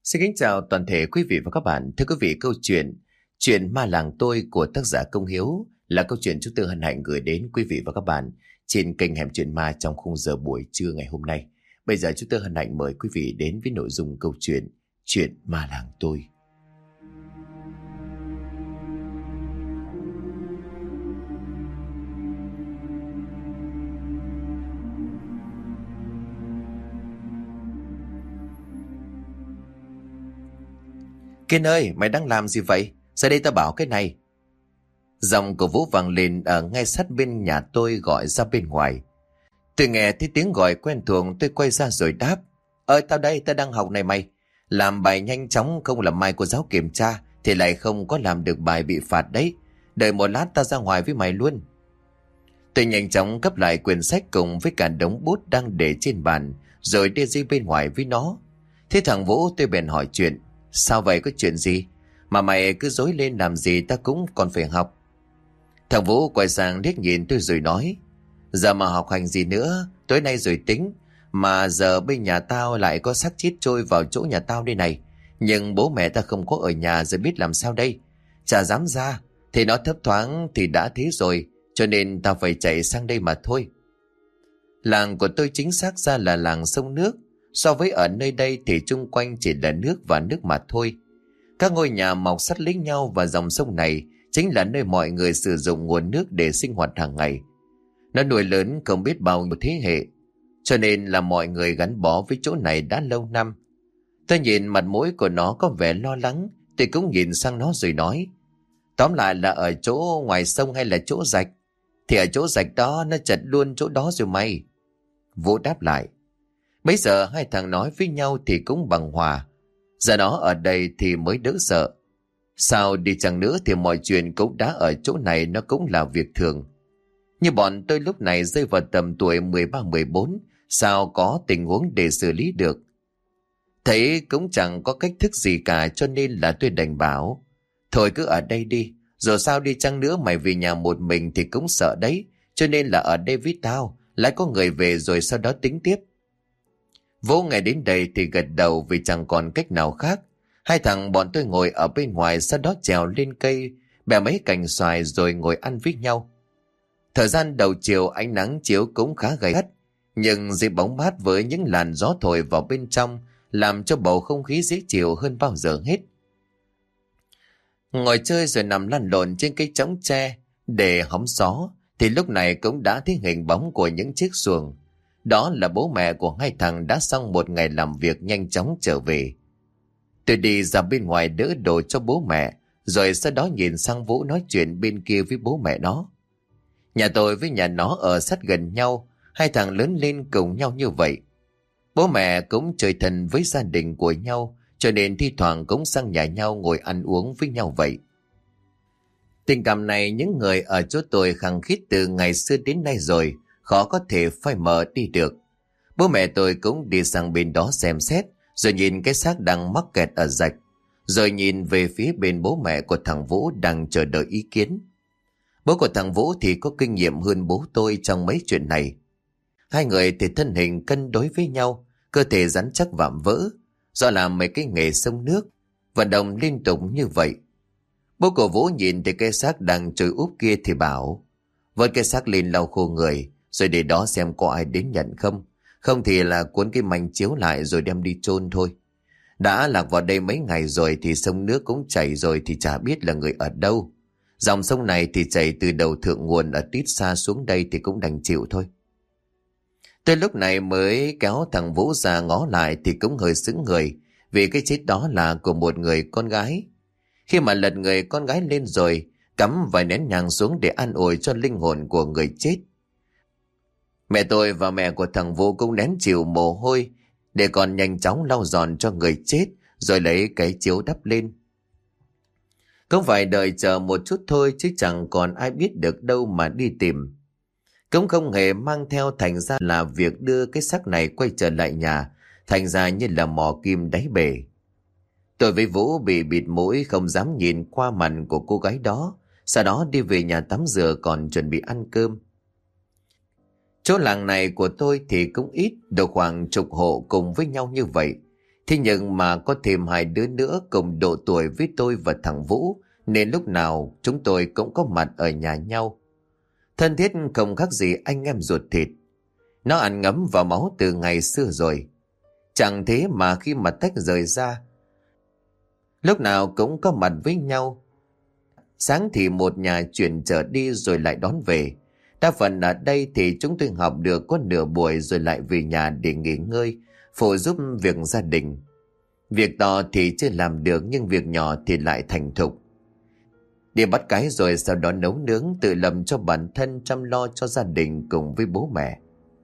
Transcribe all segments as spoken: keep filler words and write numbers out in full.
Xin kính chào toàn thể quý vị và các bạn. Thưa quý vị, câu chuyện Chuyện Ma Làng Tôi của tác giả Công Hiếu là câu chuyện chúng tôi hân hạnh gửi đến quý vị và các bạn trên kênh Hẻm Chuyện Ma trong khung giờ buổi trưa ngày hôm nay. Bây giờ chúng tôi hân hạnh mời quý vị đến với nội dung câu chuyện Chuyện Ma Làng Tôi. Kiên ơi, mày đang làm gì vậy? Ra đây tao bảo cái này. Giọng của Vũ vang lên ở ngay sát bên nhà tôi gọi ra bên ngoài. Tôi nghe thấy tiếng gọi quen thuộc, tôi quay ra rồi đáp. Ơi tao đây, tao đang học này mày. Làm bài nhanh chóng, không là mai cô giáo kiểm tra thì lại không có làm được bài bị phạt đấy. Đợi một lát tao ra ngoài với mày luôn. Tôi nhanh chóng cấp lại quyển sách cùng với cả đống bút đang để trên bàn, rồi đi ra bên ngoài với nó. Thế thằng Vũ tôi bèn hỏi chuyện. Sao vậy, có chuyện gì? Mà mày cứ dối lên làm gì, ta cũng còn phải học. Thằng Vũ quay sang liếc nhìn tôi rồi nói. Giờ mà học hành gì nữa, tối nay rồi tính. Mà giờ bên nhà tao lại có xác chết trôi vào chỗ nhà tao đây này. Nhưng bố mẹ ta không có ở nhà, rồi biết làm sao đây. Chả dám ra, thì nó thấp thoáng thì đã thế rồi, cho nên tao phải chạy sang đây mà thôi. Làng của tôi chính xác ra là làng sông nước. So với ở nơi đây thì chung quanh chỉ là nước và nước mà thôi. Các ngôi nhà mọc sát lấy nhau và dòng sông này chính là nơi mọi người sử dụng nguồn nước để sinh hoạt hàng ngày. Nó nuôi lớn không biết bao nhiêu thế hệ, cho nên là mọi người gắn bó với chỗ này đã lâu năm. Tôi nhìn mặt mũi của nó có vẻ lo lắng, tôi cũng nhìn sang nó rồi nói. Tóm lại là ở chỗ ngoài sông hay là chỗ rạch? Thì ở chỗ rạch đó, nó chật luôn chỗ đó rồi mày. Vũ đáp lại. Bây giờ hai thằng nói với nhau thì cũng bằng hòa. Giờ nó ở đây thì mới đỡ sợ. Sao đi chăng nữa thì mọi chuyện cũng đã ở chỗ này, nó cũng là việc thường. Như bọn tôi lúc này rơi vào tầm tuổi mười ba mười bốn, sao có tình huống để xử lý được. Thấy cũng chẳng có cách thức gì cả, cho nên là tôi đành bảo. Thôi cứ ở đây đi, rồi sao đi chăng nữa mày về nhà một mình thì cũng sợ đấy. Cho nên là ở đây với tao, lại có người về rồi sau đó tính tiếp. Vũ nghe đến đây thì gật đầu vì chẳng còn cách nào khác. Hai thằng bọn tôi ngồi ở bên ngoài, sau đó trèo lên cây, bẻ mấy cành xoài rồi ngồi ăn với nhau. Thời gian đầu chiều ánh nắng chiếu cũng khá gay gắt, nhưng dưới bóng mát với những làn gió thổi vào bên trong làm cho bầu không khí dễ chịu hơn bao giờ hết. Ngồi chơi rồi nằm lăn lộn trên cây chõng tre để hóng gió thì lúc này cũng đã thấy hình bóng của những chiếc xuồng. Đó là bố mẹ của hai thằng đã xong một ngày làm việc nhanh chóng trở về. Tôi đi ra bên ngoài đỡ đồ cho bố mẹ, rồi sau đó nhìn sang Vũ nói chuyện bên kia với bố mẹ nó. Nhà tôi với nhà nó ở sát gần nhau, hai thằng lớn lên cùng nhau như vậy. Bố mẹ cũng chơi thân với gia đình của nhau, cho nên thi thoảng cũng sang nhà nhau ngồi ăn uống với nhau vậy. Tình cảm này những người ở chỗ tôi khăng khít từ ngày xưa đến nay rồi, khó có thể phai mờ đi được. Bố mẹ tôi cũng đi sang bên đó xem xét, rồi nhìn cái xác đang mắc kẹt ở rạch, rồi nhìn về phía bên bố mẹ của thằng Vũ đang chờ đợi ý kiến. Bố của thằng Vũ thì có kinh nghiệm hơn bố tôi trong mấy chuyện này. Hai người thì thân hình cân đối với nhau, cơ thể rắn chắc vạm vỡ, do làm mấy cái nghề sông nước, vận động liên tục như vậy. Bố của Vũ nhìn thấy cái xác đang trôi úp kia thì bảo, vớt cái xác lên lau khô người, rồi để đó xem có ai đến nhận không. Không thì là cuốn cái manh chiếu lại rồi đem đi chôn thôi. Đã lạc vào đây mấy ngày rồi thì sông nước cũng chảy rồi thì chả biết là người ở đâu. Dòng sông này thì chảy từ đầu thượng nguồn ở tít xa xuống đây thì cũng đành chịu thôi. Tôi lúc này mới kéo thằng Vũ ra ngó lại thì cũng hơi sững người, vì cái chết đó là của một người con gái. Khi mà lật người con gái lên rồi, cắm vài nén nhang xuống để an ủi cho linh hồn của người chết. Mẹ tôi và mẹ của thằng Vũ cũng nén chịu mồ hôi để còn nhanh chóng lau dọn cho người chết, rồi lấy cái chiếu đắp lên. Cũng phải đợi chờ một chút thôi, chứ chẳng còn ai biết được đâu mà đi tìm. Cũng không hề mang theo, thành ra là việc đưa cái xác này quay trở lại nhà thành ra như là mò kim đáy bể. Tôi với Vũ bị bịt mũi, không dám nhìn qua mặt của cô gái đó, sau đó đi về nhà tắm rửa còn chuẩn bị ăn cơm. Chỗ làng này của tôi thì cũng ít, được khoảng chục hộ cùng với nhau như vậy, Thế nhưng mà có thêm hai đứa nữa cùng độ tuổi với tôi và thằng Vũ, nên lúc nào chúng tôi cũng có mặt ở nhà nhau. Thân thiết không khác gì anh em ruột thịt. Nó ăn ngấm vào máu từ ngày xưa rồi. Chẳng thế mà khi mà tách rời ra, lúc nào cũng có mặt với nhau. Sáng thì một nhà chuyển trở đi rồi lại đón về. Đa phần ở đây thì chúng tôi học được có nửa buổi rồi lại về nhà để nghỉ ngơi, phụ giúp việc gia đình. Việc to thì chưa làm được, nhưng việc nhỏ thì lại thành thục. Đi bắt cái rồi sau đó nấu nướng, tự làm cho bản thân, chăm lo cho gia đình cùng với bố mẹ.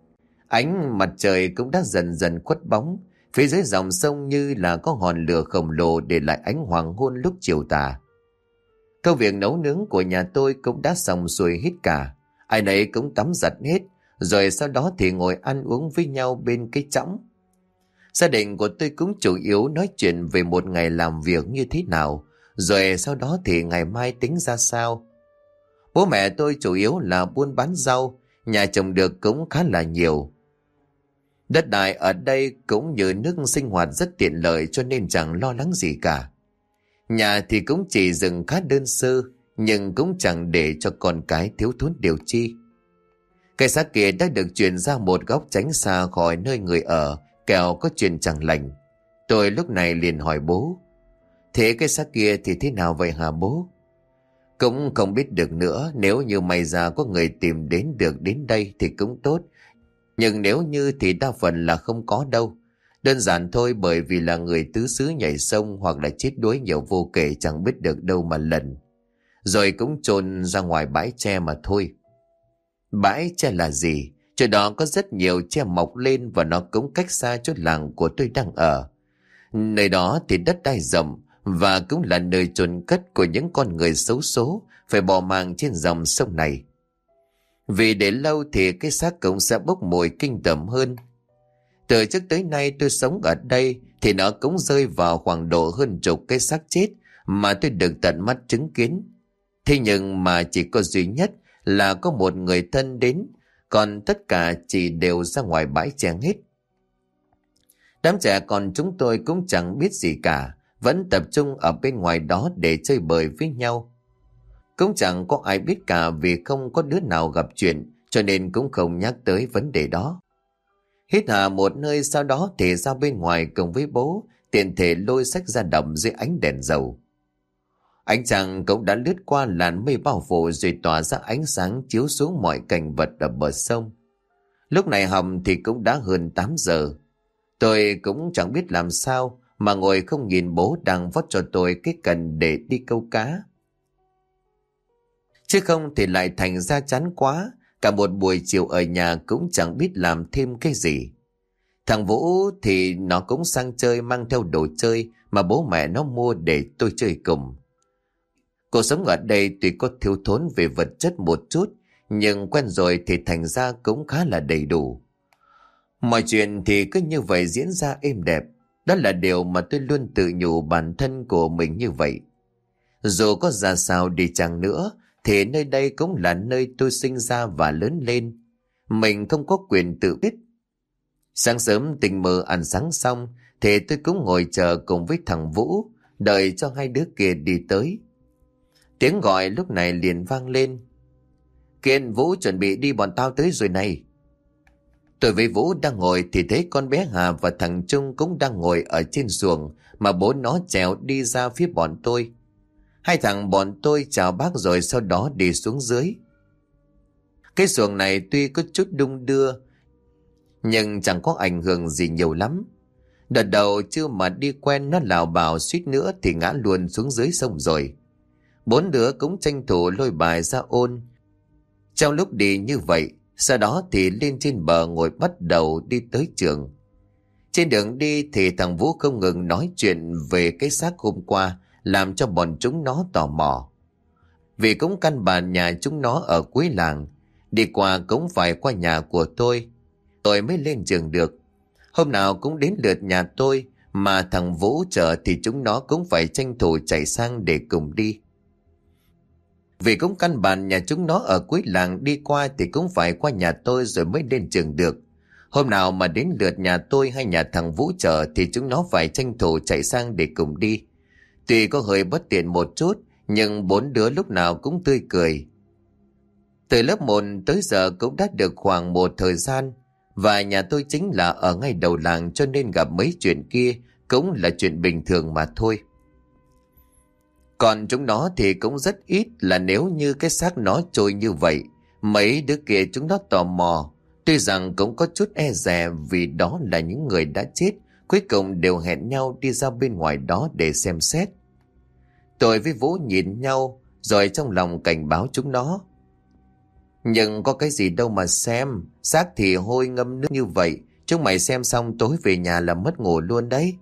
Ánh mặt trời cũng đã dần dần khuất bóng. Phía dưới dòng sông như là có ngọn lửa khổng lồ để lại ánh hoàng hôn lúc chiều tà. Công việc nấu nướng của nhà tôi cũng đã xong xuôi hết cả. Ai nấy cũng tắm giặt hết, rồi sau đó thì ngồi ăn uống với nhau bên cái chõng. Gia đình của tôi cũng chủ yếu nói chuyện về một ngày làm việc như thế nào, rồi sau đó thì ngày mai tính ra sao. Bố mẹ tôi chủ yếu là buôn bán rau, nhà trồng được cũng khá là nhiều. Đất đai ở đây cũng như nước sinh hoạt rất tiện lợi, cho nên chẳng lo lắng gì cả. Nhà thì cũng chỉ dựng khá đơn sơ, nhưng cũng chẳng để cho con cái thiếu thốn điều chi. Cây xác kia đã được chuyển ra một góc tránh xa khỏi nơi người ở, kẻo có chuyện chẳng lành. Tôi lúc này liền hỏi bố: thế cái xác kia thì thế nào vậy hả bố? Cũng không biết được nữa. Nếu như may ra có người tìm đến được đến đây thì cũng tốt, nhưng nếu như thì đa phần là không có đâu. Đơn giản thôi, bởi vì là người tứ xứ nhảy sông hoặc là chết đuối nhiều vô kể, chẳng biết được đâu mà lần. Rồi cũng chôn ra ngoài bãi tre mà thôi. Bãi tre là gì? Chỗ đó có rất nhiều tre mọc lên, và nó cũng cách xa chỗ làng của tôi đang ở. Nơi đó thì đất đai rộng, và cũng là nơi chôn cất của những con người xấu số phải bỏ mạng trên dòng sông này. Vì để lâu thì cái xác cũng sẽ bốc mùi kinh tởm hơn. Từ trước tới nay tôi sống ở đây thì nó cũng rơi vào khoảng độ hơn chục cái xác chết mà tôi được tận mắt chứng kiến. Thế nhưng mà chỉ có duy nhất là có một người thân đến, còn tất cả chỉ đều ra ngoài bãi tre hết. Đám trẻ con chúng tôi cũng chẳng biết gì cả, vẫn tập trung ở bên ngoài đó để chơi bời với nhau. Cũng chẳng có ai biết cả, vì không có đứa nào gặp chuyện, cho nên cũng không nhắc tới vấn đề đó. Hít hà một nơi, sau đó thì ra bên ngoài cùng với bố, tiện thể lôi sách ra đầm dưới ánh đèn dầu. Ánh trăng cũng đã lướt qua làn mây bao phủ, rồi tỏa ra ánh sáng chiếu xuống mọi cảnh vật ở bờ sông. Lúc này hầm thì cũng đã hơn tám giờ. Tôi cũng chẳng biết làm sao mà ngồi không nhìn bố đang vót cho tôi cái cần để đi câu cá. Chứ không thì lại thành ra chán quá, cả một buổi chiều ở nhà cũng chẳng biết làm thêm cái gì. Thằng Vũ thì nó cũng sang chơi, mang theo đồ chơi mà bố mẹ nó mua để tôi chơi cùng. Cuộc sống ở đây tuy có thiếu thốn về vật chất một chút, nhưng quen rồi thì thành ra cũng khá là đầy đủ. Mọi chuyện thì cứ như vậy diễn ra êm đẹp. Đó là điều mà tôi luôn tự nhủ bản thân của mình như vậy. Dù có ra sao đi chăng nữa, thì nơi đây cũng là nơi tôi sinh ra và lớn lên. Mình không có quyền tự biết. Sáng sớm tình mơ ăn sáng xong, thì tôi cũng ngồi chờ cùng với thằng Vũ, đợi cho hai đứa kia đi tới. Tiếng gọi lúc này liền vang lên: Kiên, Vũ, chuẩn bị đi, bọn tao tới rồi này. Tôi với Vũ đang ngồi thì thấy con bé Hà và thằng Trung cũng đang ngồi ở trên xuồng mà bố nó trèo đi ra phía bọn tôi. Hai thằng bọn tôi chào bác rồi sau đó đi xuống dưới. Cái xuồng này tuy có chút đung đưa, nhưng chẳng có ảnh hưởng gì nhiều lắm. Đợt đầu chưa mà đi quen, nó lảo bảo suýt nữa thì ngã luôn xuống dưới sông rồi. Bốn đứa cũng tranh thủ lôi bài ra ôn. Trong lúc đi như vậy, sau đó thì lên trên bờ ngồi bắt đầu đi tới trường. Trên đường đi thì thằng Vũ không ngừng nói chuyện về cái xác hôm qua, làm cho bọn chúng nó tò mò. Vì cũng căn bản nhà chúng nó ở cuối làng, đi qua cũng phải qua nhà của tôi, tôi mới lên trường được. Hôm nào cũng đến lượt nhà tôi, mà thằng Vũ chờ thì chúng nó cũng phải tranh thủ chạy sang để cùng đi. Vì cũng căn bản nhà chúng nó ở cuối làng, đi qua thì cũng phải qua nhà tôi rồi mới lên trường được. Hôm nào mà đến lượt nhà tôi hay nhà thằng Vũ chờ thì chúng nó phải tranh thủ chạy sang để cùng đi. Tuy có hơi bất tiện một chút, nhưng bốn đứa lúc nào cũng tươi cười. Từ lớp một tới giờ cũng đã được khoảng một thời gian, và nhà tôi chính là ở ngay đầu làng, cho nên gặp mấy chuyện kia cũng là chuyện bình thường mà thôi. Còn chúng nó thì cũng rất ít, là nếu như cái xác nó trôi như vậy, mấy đứa kia chúng nó tò mò. Tuy rằng cũng có chút e dè vì đó là những người đã chết, cuối cùng đều hẹn nhau đi ra bên ngoài đó để xem xét. Tôi với Vũ nhìn nhau rồi trong lòng cảnh báo chúng nó. Nhưng có cái gì đâu mà xem, xác thì hôi ngâm nước như vậy, chúng mày xem xong tối về nhà là mất ngủ luôn đấy.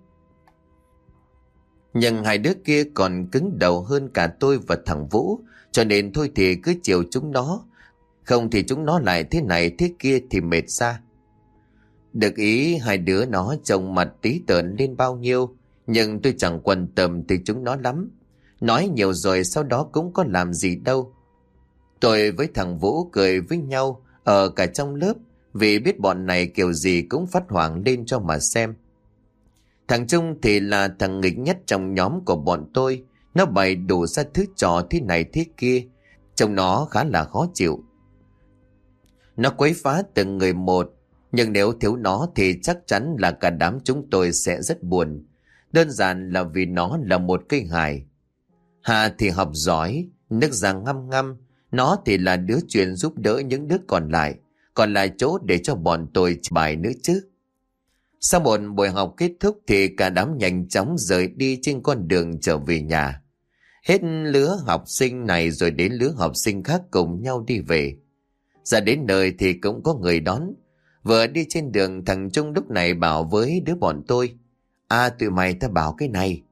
Nhưng hai đứa kia còn cứng đầu hơn cả tôi và thằng Vũ, cho nên thôi thì cứ chiều chúng nó, không thì chúng nó lại thế này thế kia thì mệt ra. Được ý hai đứa nó trông mặt tí tợn lên bao nhiêu, nhưng tôi chẳng quan tâm thì chúng nó lắm. Nói nhiều rồi sau đó cũng có làm gì đâu. Tôi với thằng Vũ cười với nhau ở cả trong lớp, vì biết bọn này kiểu gì cũng phát hoảng lên cho mà xem. Thằng Trung thì là thằng nghịch nhất trong nhóm của bọn tôi. Nó bày đủ ra thứ trò thế này thế kia, trông nó khá là khó chịu. Nó quấy phá từng người một, nhưng nếu thiếu nó thì chắc chắn là cả đám chúng tôi sẽ rất buồn. Đơn giản là vì nó là một cây hài. Hà thì học giỏi, nước da ngăm ngăm. Nó thì là đứa chuyên giúp đỡ những đứa còn lại, còn lại chỗ để cho bọn tôi bài nữa chứ. Sau một buổi học kết thúc thì cả đám nhanh chóng rời đi trên con đường trở về nhà. Hết lứa học sinh này rồi đến lứa học sinh khác cùng nhau đi về. Ra đến nơi thì cũng có người đón. Vừa đi trên đường, thằng Trung lúc này bảo với đứa bọn tôi: À, tụi mày ta bảo cái này.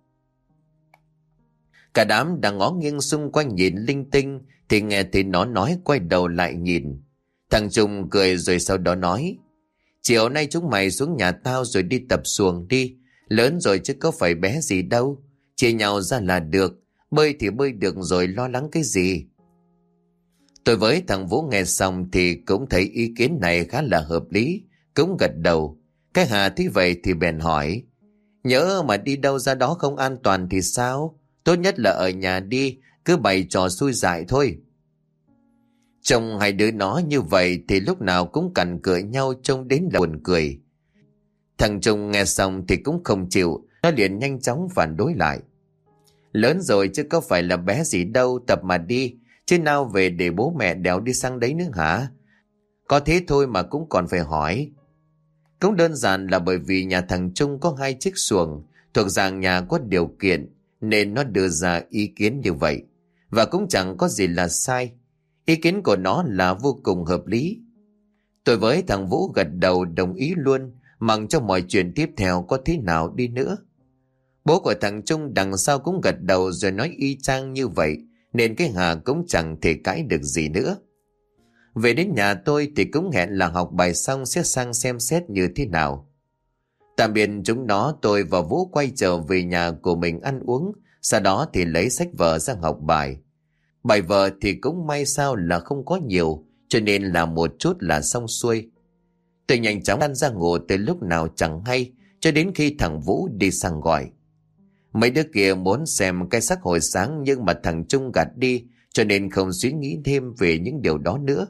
Cả đám đang ngó nghiêng xung quanh nhìn linh tinh thì nghe thấy nó nói, quay đầu lại nhìn. Thằng Trung cười rồi sau đó nói: Chiều nay chúng mày xuống nhà tao rồi đi tập xuồng đi. Lớn rồi chứ có phải bé gì đâu. Chia nhau ra là được. Bơi thì bơi được rồi, lo lắng cái gì. Tôi với thằng Vũ nghe xong thì cũng thấy ý kiến này khá là hợp lý, cũng gật đầu. Cái Hà thấy vậy thì bèn hỏi: Nhỡ mà đi đâu ra đó không an toàn thì sao? Tốt nhất là ở nhà đi, cứ bày trò xui dại thôi. Trông hai đứa nó như vậy thì lúc nào cũng cằn cựa nhau, trông đến là buồn cười. Thằng Trung nghe xong thì cũng không chịu, nó liền nhanh chóng phản đối lại: Lớn rồi chứ có phải là bé gì đâu, tập mà đi, chứ nào về để bố mẹ đèo đi sang đấy nữa hả? Có thế thôi mà cũng còn phải hỏi. Cũng đơn giản là bởi vì nhà thằng Trung có hai chiếc xuồng, thuộc dạng nhà có điều kiện, nên nó đưa ra ý kiến như vậy. Và cũng chẳng có gì là sai. Ý kiến của nó là vô cùng hợp lý. Tôi với thằng Vũ gật đầu đồng ý luôn, mặc cho mọi chuyện tiếp theo có thế nào đi nữa. Bố của thằng Trung đằng sau cũng gật đầu rồi nói y chang như vậy, nên cái Hà cũng chẳng thể cãi được gì nữa. Về đến nhà tôi thì cũng hẹn là học bài xong sẽ sang xem xét như thế nào. Tạm biệt chúng nó, tôi và Vũ quay trở về nhà của mình ăn uống, sau đó thì lấy sách vở ra học bài. Bài vở thì cũng may sao là không có nhiều, cho nên là một chút là xong xuôi. Tôi nhanh chóng lăn ra ngủ từ lúc nào chẳng hay, cho đến khi thằng Vũ đi sang gọi. Mấy đứa kia muốn xem cái xác hồi sáng, nhưng mà thằng Trung gạt đi, cho nên không suy nghĩ thêm về những điều đó nữa.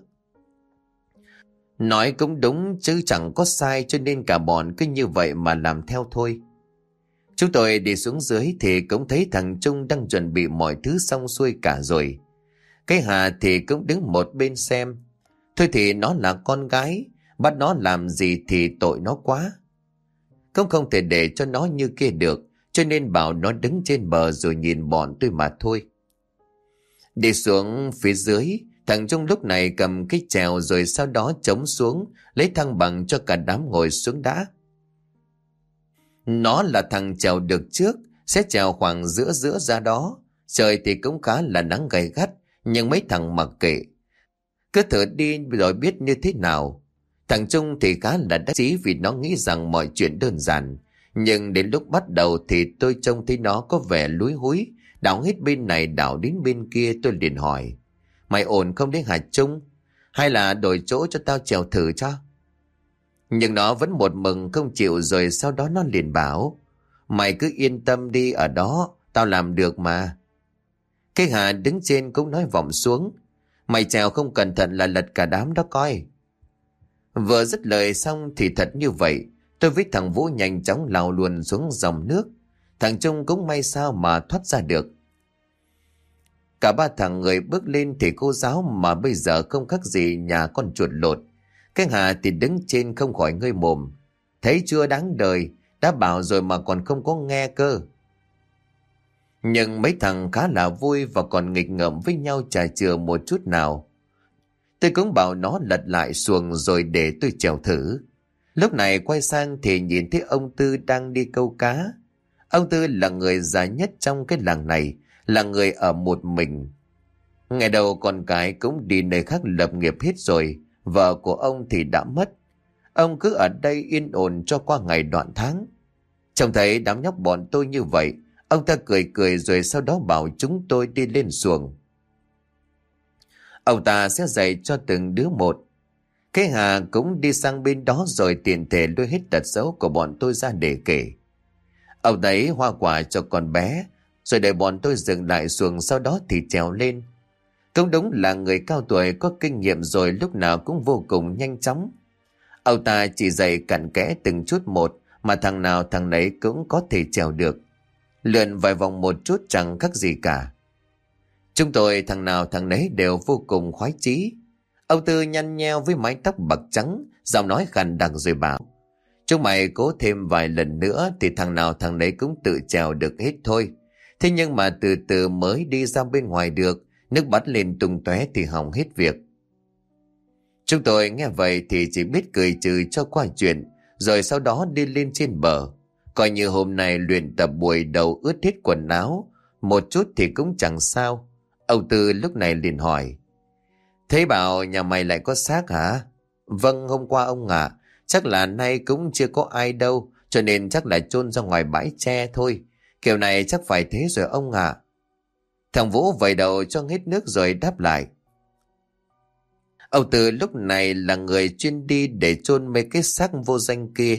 Nói cũng đúng chứ chẳng có sai, cho nên cả bọn cứ như vậy mà làm theo thôi. Chúng tôi đi xuống dưới thì cũng thấy thằng Trung đang chuẩn bị mọi thứ xong xuôi cả rồi. Cái Hà thì cũng đứng một bên xem. Thôi thì nó là con gái, bắt nó làm gì thì tội nó quá. Cũng không thể để cho nó như kia được, cho nên bảo nó đứng trên bờ rồi nhìn bọn tôi mà thôi. Đi xuống phía dưới, thằng Trung lúc này cầm cái chèo rồi sau đó chống xuống, lấy thăng bằng cho cả đám ngồi xuống đã. Nó là thằng chèo được trước, sẽ chèo khoảng giữa giữa ra đó. Trời thì cũng khá là nắng gay gắt, nhưng mấy thằng mặc kệ. Cứ thử đi rồi biết như thế nào. Thằng Trung thì khá là đắc chí vì nó nghĩ rằng mọi chuyện đơn giản. Nhưng đến lúc bắt đầu thì tôi trông thấy nó có vẻ lúi húi, đảo hết bên này đảo đến bên kia. Tôi liền hỏi: Mày ổn không đấy hả Trung? Hay là đổi chỗ cho tao chèo thử cho? Nhưng nó vẫn một mừng không chịu, rồi sau đó nó liền bảo: Mày cứ yên tâm đi, ở đó tao làm được mà. Cái Hà đứng trên cũng nói vọng xuống: Mày trèo không cẩn thận là lật cả đám đó coi. Vừa dứt lời xong thì thật như vậy, tôi với thằng Vũ nhanh chóng lao luôn xuống dòng nước. Thằng Trung cũng may sao mà thoát ra được. Cả ba thằng người bước lên thì cô giáo mà bây giờ không khác gì nhà con chuột lột. Cái Hà thì đứng trên không khỏi ngơi mồm: Thấy chưa, đáng đời, đã bảo rồi mà còn không có nghe cơ. Nhưng mấy thằng khá là vui và còn nghịch ngợm với nhau chả chừa một chút nào. Tôi cũng bảo nó lật lại xuồng rồi để tôi chèo thử. Lúc này quay sang thì nhìn thấy ông Tư đang đi câu cá. Ông Tư là người già nhất trong cái làng này, là người ở một mình. Ngày đầu con cái cũng đi nơi khác lập nghiệp hết rồi, vợ của ông thì đã mất. Ông cứ ở đây yên ổn cho qua ngày đoạn tháng. Trông thấy đám nhóc bọn tôi như vậy, ông ta cười cười rồi sau đó bảo chúng tôi đi lên xuồng. Ông ta sẽ dạy cho từng đứa một. Cái Hà cũng đi sang bên đó rồi tiện thể lôi hết tật xấu của bọn tôi ra để kể. Ông ấy hoa quả cho con bé, rồi để bọn tôi dừng lại xuồng, sau đó thì trèo lên. Cũng đúng là người cao tuổi có kinh nghiệm rồi, lúc nào cũng vô cùng nhanh chóng. Ông ta chỉ dạy cặn kẽ từng chút một mà thằng nào thằng nấy cũng có thể trèo được. Lượn vài vòng một chút chẳng khác gì cả. Chúng tôi thằng nào thằng nấy đều vô cùng khoái chí. Ông Tư nhăn nheo với mái tóc bạc trắng, giọng nói khàn đặc rồi bảo: Chúng mày cố thêm vài lần nữa thì thằng nào thằng nấy cũng tự trèo được hết thôi. Thế nhưng mà từ từ mới đi ra bên ngoài được, nước bắt lên tung tóe thì hỏng hết việc. Chúng tôi nghe vậy thì chỉ biết cười trừ cho qua chuyện, rồi sau đó đi lên trên bờ. Coi như hôm nay luyện tập buổi đầu ướt hết quần áo, một chút thì cũng chẳng sao. Ông Tư lúc này liền hỏi: Thế bảo nhà mày lại có xác hả? Vâng, hôm qua ông ạ. Chắc là nay cũng chưa có ai đâu, cho nên chắc là chôn ra ngoài bãi tre thôi. Kiểu này chắc phải thế rồi ông ạ. Thằng Vũ vẩy đầu cho hết nước rồi đáp lại: Ông Tư lúc này là người chuyên đi để chôn mấy cái xác vô danh kia.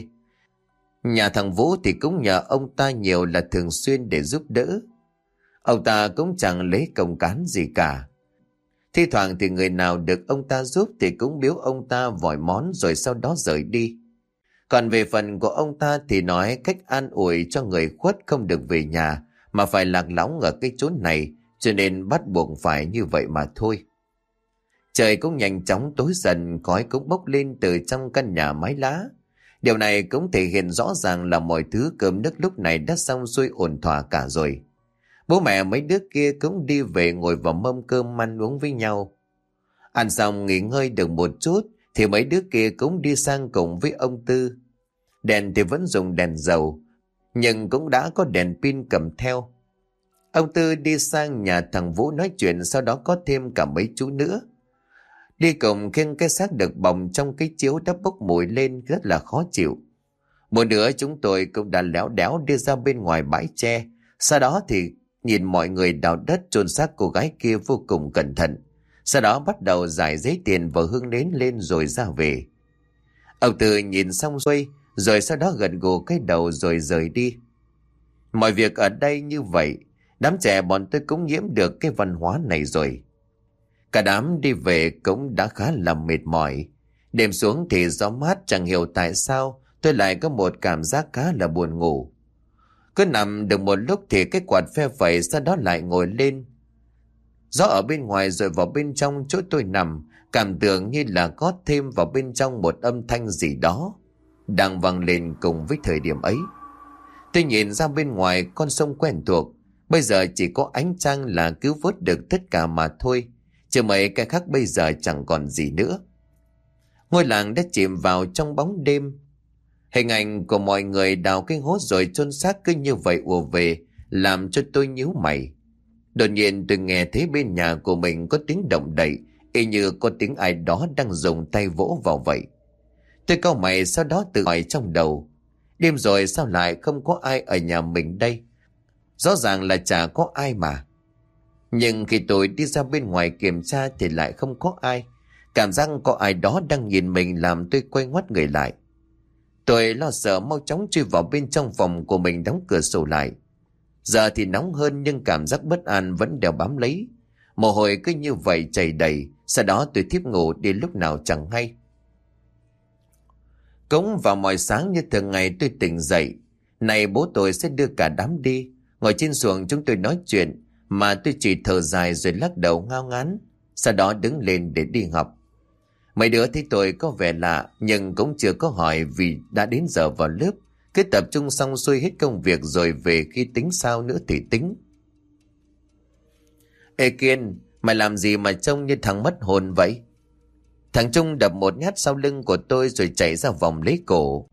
Nhà thằng Vũ thì cũng nhờ ông ta nhiều, là thường xuyên để giúp đỡ. Ông ta cũng chẳng lấy công cán gì cả. Thi thoảng thì người nào được ông ta giúp thì cũng biếu ông ta vài món rồi sau đó rời đi. Còn về phần của ông ta thì nói cách an ủi cho người khuất không được về nhà mà phải lạc lõng ở cái chốn này, cho nên bắt buộc phải như vậy mà thôi. Trời cũng nhanh chóng tối dần, khói cũng bốc lên từ trong căn nhà mái lá. Điều này cũng thể hiện rõ ràng là mọi thứ cơm nước lúc này đã xong xuôi ổn thỏa cả rồi. Bố mẹ mấy đứa kia cũng đi về ngồi vào mâm cơm ăn uống với nhau. Ăn xong nghỉ ngơi được một chút thì mấy đứa kia cũng đi sang cùng với ông Tư. Đèn thì vẫn dùng đèn dầu, nhưng cũng đã có đèn pin cầm theo. Ông Tư đi sang nhà thằng Vũ nói chuyện, sau đó có thêm cả mấy chú nữa. Đi cùng khiêng cái xác được bồng trong cái chiếu đã bốc mùi lên rất là khó chịu. Một nữa chúng tôi cũng đã léo đéo đi ra bên ngoài bãi tre. Sau đó thì nhìn mọi người đào đất chôn xác cô gái kia vô cùng cẩn thận. Sau đó bắt đầu rải giấy tiền và hương nến lên rồi ra về. Ông Tư nhìn xong xuôi rồi sau đó gật gù cái đầu rồi rời đi. Mọi việc ở đây như vậy, đám trẻ bọn tôi cũng nhiễm được cái văn hóa này rồi. Cả đám đi về cũng đã khá là mệt mỏi. Đêm xuống thì gió mát, chẳng hiểu tại sao tôi lại có một cảm giác khá là buồn ngủ. Cứ nằm được một lúc thì cái quạt phe phẩy, sau đó lại ngồi lên. Gió ở bên ngoài rồi vào bên trong chỗ tôi nằm, cảm tưởng như là có thêm vào bên trong một âm thanh gì đó đang vang lên cùng với thời điểm ấy. Tôi nhìn ra bên ngoài con sông quen thuộc, bây giờ chỉ có ánh trăng là cứu vớt được tất cả mà thôi, chứ mấy cái khác bây giờ chẳng còn gì nữa. Ngôi làng đã chìm vào trong bóng đêm. Hình ảnh của mọi người đào cái hố rồi chôn xác cứ như vậy ùa về, làm cho tôi nhíu mày. Đột nhiên tôi nghe thấy bên nhà của mình có tiếng động đậy, y như có tiếng ai đó đang dùng tay vỗ vào vậy. Tôi cau mày, sau đó tự hỏi trong đầu, đêm rồi sao lại không có ai ở nhà mình đây? Rõ ràng là chả có ai mà. Nhưng khi tôi đi ra bên ngoài kiểm tra thì lại không có ai. Cảm giác có ai đó đang nhìn mình làm tôi quay ngoắt người lại. Tôi lo sợ mau chóng chui vào bên trong phòng của mình đóng cửa sổ lại. Giờ thì nóng hơn nhưng cảm giác bất an vẫn đeo bám lấy. Mồ hôi cứ như vậy chảy đầy, sau đó tôi thiếp ngủ đến lúc nào chẳng hay. Cũng vào mọi sáng như thường ngày tôi tỉnh dậy. Này bố tôi sẽ đưa cả đám đi. Ngồi trên xuồng chúng tôi nói chuyện, mà tôi chỉ thở dài rồi lắc đầu ngao ngán. Sau đó đứng lên để đi học. Mấy đứa thấy tôi có vẻ lạ, nhưng cũng chưa có hỏi vì đã đến giờ vào lớp. Cứ tập trung xong xuôi hết công việc rồi về, khi tính sao nữa thì tính. Ê Kiên, mày làm gì mà trông như thằng mất hồn vậy? Thằng Trung đập một nhát sau lưng của tôi rồi chạy ra vòng lấy cổ.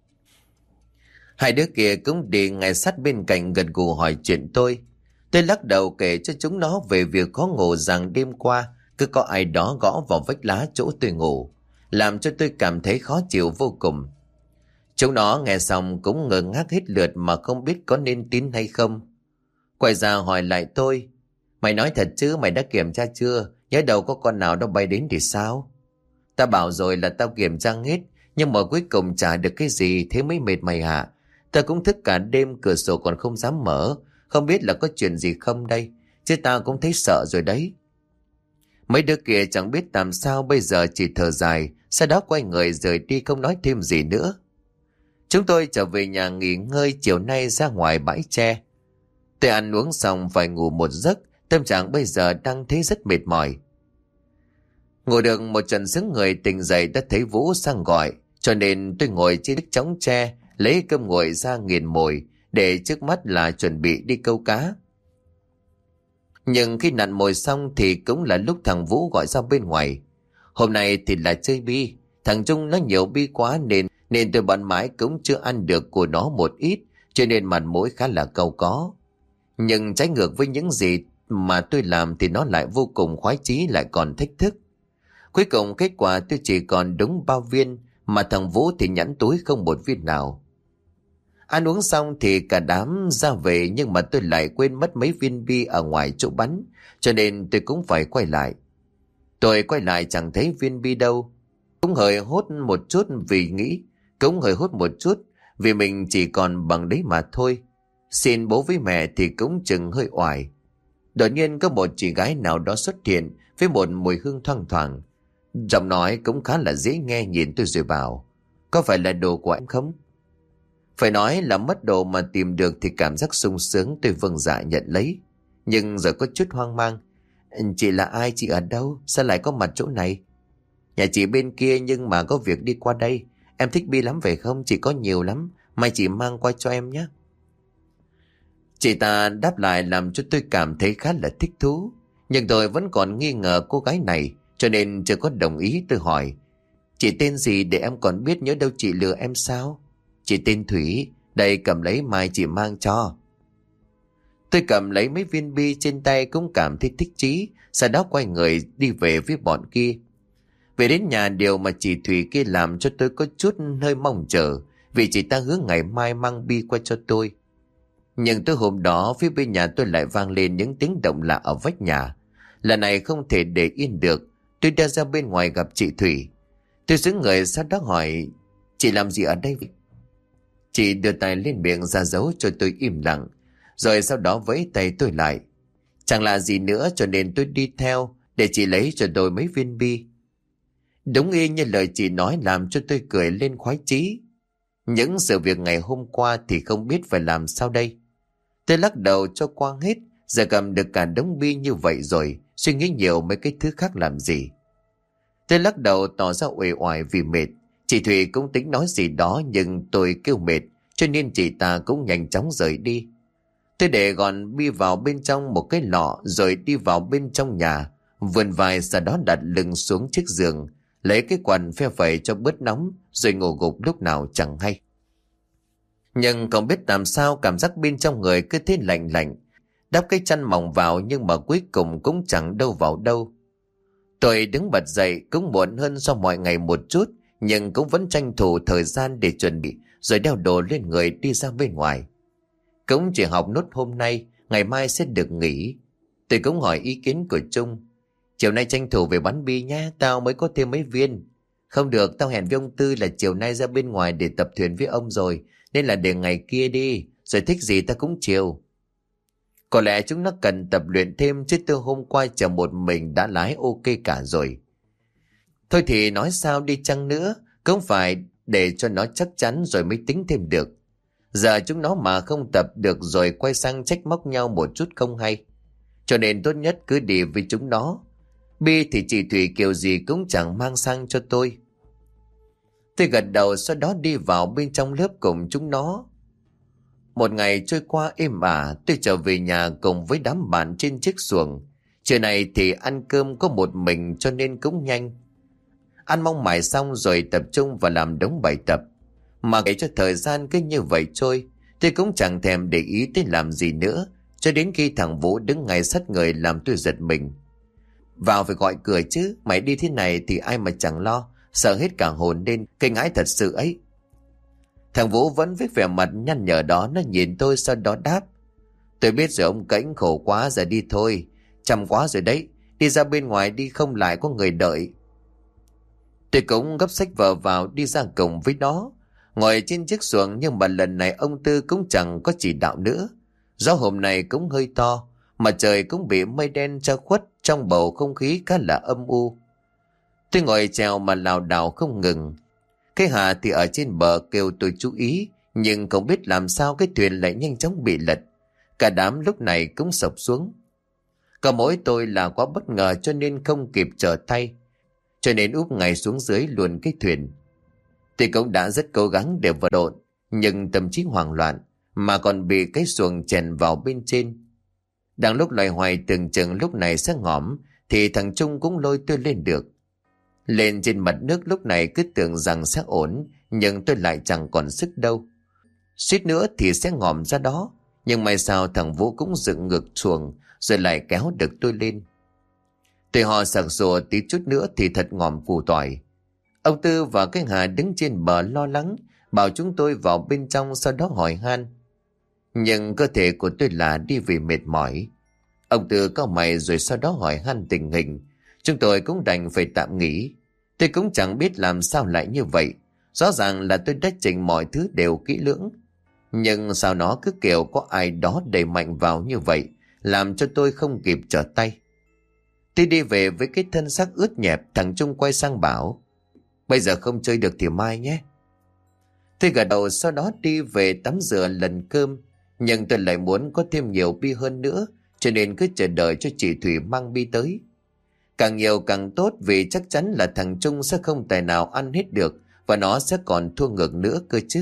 Hai đứa kia cũng đi ngay sát bên cạnh gật gù hỏi chuyện tôi. Tôi lắc đầu kể cho chúng nó về việc khó ngủ rằng đêm qua cứ có ai đó gõ vào vách lá chỗ tôi ngủ, làm cho tôi cảm thấy khó chịu vô cùng. Chúng nó nghe xong cũng ngơ ngác hết lượt mà không biết có nên tin hay không. Quay ra hỏi lại tôi, mày nói thật chứ, mày đã kiểm tra chưa? Nhớ đâu có con nào đó bay đến thì sao? Ta bảo rồi là tao kiểm tra hết, nhưng mà cuối cùng chả được cái gì, thế mới mệt mày hả? Ta cũng thức cả đêm, cửa sổ còn không dám mở, không biết là có chuyện gì không đây, chứ tao cũng thấy sợ rồi đấy. Mấy đứa kia chẳng biết làm sao bây giờ, chỉ thở dài, sau đó quay người rời đi không nói thêm gì nữa. Chúng tôi trở về nhà nghỉ ngơi, chiều nay ra ngoài bãi tre. Tôi ăn uống xong phải ngủ một giấc, tâm trạng bây giờ đang thấy rất mệt mỏi. Ngủ được một trận sướng người, tỉnh dậy đã thấy Vũ sang gọi, cho nên tôi ngồi trên chiếc chõng tre, lấy cơm nguội ra nghiền mồi, để trước mắt là chuẩn bị đi câu cá. Nhưng khi nặn mồi xong thì cũng là lúc thằng Vũ gọi ra bên ngoài. Hôm nay thì là chơi bi, thằng Trung nó nhiều bi quá nên nên tôi bận mãi cũng chưa ăn được của nó một ít, cho nên mặt mũi khá là cau có. Nhưng trái ngược với những gì mà tôi làm thì nó lại vô cùng khoái chí, lại còn thách thức. Cuối cùng kết quả tôi chỉ còn đúng bao viên, mà thằng Vũ thì nhẵn túi không một viên nào. Ăn uống xong thì cả đám ra về, nhưng mà tôi lại quên mất mấy viên bi ở ngoài chỗ bắn, cho nên tôi cũng phải quay lại. Tôi quay lại chẳng thấy viên bi đâu. Cũng hơi hốt một chút vì nghĩ, cũng hơi hốt một chút vì mình chỉ còn bằng đấy mà thôi. Xin bố với mẹ thì cũng chừng hơi oải. Đột nhiên có một chị gái nào đó xuất hiện với một mùi hương thoang thoảng. Giọng nói cũng khá là dễ nghe, nhìn tôi rồi bảo, có phải là đồ của em không? Phải nói là mất đồ mà tìm được thì cảm giác sung sướng, tôi vâng dạ nhận lấy. Nhưng giờ có chút hoang mang. Chị là ai, chị ở đâu, sao lại có mặt chỗ này? Nhà chị bên kia nhưng mà có việc đi qua đây. Em thích bi lắm phải không? Chị có nhiều lắm, mai chị mang qua cho em nhé. Chị ta đáp lại làm cho tôi cảm thấy khá là thích thú. Nhưng tôi vẫn còn nghi ngờ cô gái này, cho nên chưa có đồng ý. Tôi hỏi, chị tên gì để em còn biết, nhớ đâu chị lừa em sao? Chị tên Thủy, đây cầm lấy mai chị mang cho. Tôi cầm lấy mấy viên bi trên tay cũng cảm thấy thích chí, sau đó quay người đi về với bọn kia. Về đến nhà, điều mà chị Thủy kia làm cho tôi có chút hơi mong chờ, vì chị ta hứa ngày mai mang bi qua cho tôi. Nhưng tối hôm đó phía bên nhà tôi lại vang lên những tiếng động lạ ở vách nhà. Lần này không thể để yên được, tôi đã ra bên ngoài gặp chị Thủy. Tôi giữ người sau đó hỏi, chị làm gì ở đây vậy? Chị đưa tay lên miệng ra dấu cho tôi im lặng, rồi sau đó vẫy tay tôi lại. Chẳng là gì nữa, cho nên tôi đi theo để chị lấy cho tôi mấy viên bi. Đúng y như lời chị nói làm cho tôi cười lên khoái chí. Những sự việc ngày hôm qua thì không biết phải làm sao đây. Tôi lắc đầu cho qua hết, giờ cầm được cả đống bi như vậy rồi, suy nghĩ nhiều mấy cái thứ khác làm gì. Tôi lắc đầu tỏ ra uể oải vì mệt. Chị Thủy cũng tính nói gì đó, nhưng tôi kêu mệt, cho nên chị ta cũng nhanh chóng rời đi. Tôi để gọn bi vào bên trong một cái lọ, rồi đi vào bên trong nhà, vươn vai, sau đó đặt lưng xuống chiếc giường, lấy cái quần phe phẩy cho bớt nóng, rồi ngủ gục lúc nào chẳng hay. Nhưng không biết làm sao cảm giác bên trong người cứ thế lạnh lạnh, đắp cái chăn mỏng vào nhưng mà cuối cùng cũng chẳng đâu vào đâu. Tôi đứng bật dậy cũng muộn hơn so mọi ngày một chút, nhưng cũng vẫn tranh thủ thời gian để chuẩn bị, rồi đeo đồ lên người đi ra bên ngoài. Cũng chỉ học nốt hôm nay, ngày mai sẽ được nghỉ. Tôi cũng hỏi ý kiến của Trung. Chiều nay tranh thủ về bắn bi nhé, tao mới có thêm mấy viên. Không được, tao hẹn với ông Tư là chiều nay ra bên ngoài để tập thuyền với ông rồi, nên là để ngày kia đi, rồi thích gì ta cũng chiều. Có lẽ chúng nó cần tập luyện thêm, chứ từ hôm qua chờ một mình đã lái ok cả rồi. Thôi thì nói sao đi chăng nữa, cũng phải để cho nó chắc chắn rồi mới tính thêm được. Giờ chúng nó mà không tập được rồi quay sang trách móc nhau một chút không hay. Cho nên tốt nhất cứ đi với chúng nó. Bi thì chị Thủy kiểu gì cũng chẳng mang sang cho tôi. Tôi gật đầu, sau đó đi vào bên trong lớp cùng chúng nó. Một ngày trôi qua êm ả, tôi trở về nhà cùng với đám bạn trên chiếc xuồng. Trưa này thì ăn cơm có một mình cho nên cũng nhanh. Ăn mong mải xong rồi tập trung vào làm đống bài tập. Mà kể cho thời gian cứ như vậy trôi, tôi cũng chẳng thèm để ý tới làm gì nữa, cho đến khi thằng Vũ đứng ngay sát người làm tôi giật mình. Vào phải gọi cửa chứ, mày đi thế này thì ai mà chẳng lo, sợ hết cả hồn lên, kinh hãi thật sự ấy. Thằng Vũ vẫn với vẻ mặt nhăn nhở đó, nó nhìn tôi sau đó đáp: Tôi biết rồi ông Cảnh, khổ quá, giờ đi thôi, chăm quá rồi đấy, đi ra bên ngoài đi không lại có người đợi. Tôi cũng gấp sách vở vào đi ra cùng với nó, ngồi trên chiếc xuồng, nhưng mà lần này ông Tư cũng chẳng có chỉ đạo nữa. Gió hôm nay cũng hơi to, mà trời cũng bị mây đen che khuất, trong bầu không khí khá là âm u. Tôi ngồi chèo mà lảo đảo không ngừng. Cái Hà thì ở trên bờ kêu tôi chú ý, nhưng không biết làm sao cái thuyền lại nhanh chóng bị lật. Cả đám lúc này cũng sập xuống. Cả mỗi tôi là quá bất ngờ cho nên không kịp trở tay, cho nên úp ngay xuống dưới luôn cái thuyền. Tôi cũng đã rất cố gắng để vật lộn, nhưng tâm trí hoảng loạn, mà còn bị cái xuồng chèn vào bên trên. Đang lúc loay hoay tưởng chừng lúc này sẽ ngõm, thì thằng Trung cũng lôi tôi lên được. Lên trên mặt nước lúc này cứ tưởng rằng sẽ ổn, nhưng tôi lại chẳng còn sức đâu. Suýt nữa thì sẽ ngòm ra đó, nhưng may sao thằng Vũ cũng dựng ngược xuồng rồi lại kéo được tôi lên. Tôi ho sặc sụa tí chút nữa thì thật ngòm củ tỏi. Ông Tư và cái Hà đứng trên bờ lo lắng, bảo chúng tôi vào bên trong, sau đó hỏi han. Nhưng cơ thể của tôi là đi vì mệt mỏi. Ông Tư cau mày rồi sau đó hỏi han tình hình. Chúng tôi cũng đành phải tạm nghỉ. Tôi cũng chẳng biết làm sao lại như vậy. Rõ ràng là tôi đã chỉnh mọi thứ đều kỹ lưỡng, nhưng sao nó cứ kiểu có ai đó đẩy mạnh vào như vậy, làm cho tôi không kịp trở tay. Tôi đi về với cái thân xác ướt nhẹp. Thằng Trung quay sang bảo: Bây giờ không chơi được thì mai nhé. Tôi gật đầu, sau đó đi về tắm rửa lần cơm. Nhưng tôi lại muốn có thêm nhiều bia hơn nữa, cho nên cứ chờ đợi cho chị Thủy mang bia tới. Càng nhiều càng tốt, vì chắc chắn là thằng Trung sẽ không tài nào ăn hết được, và nó sẽ còn thua ngược nữa cơ chứ.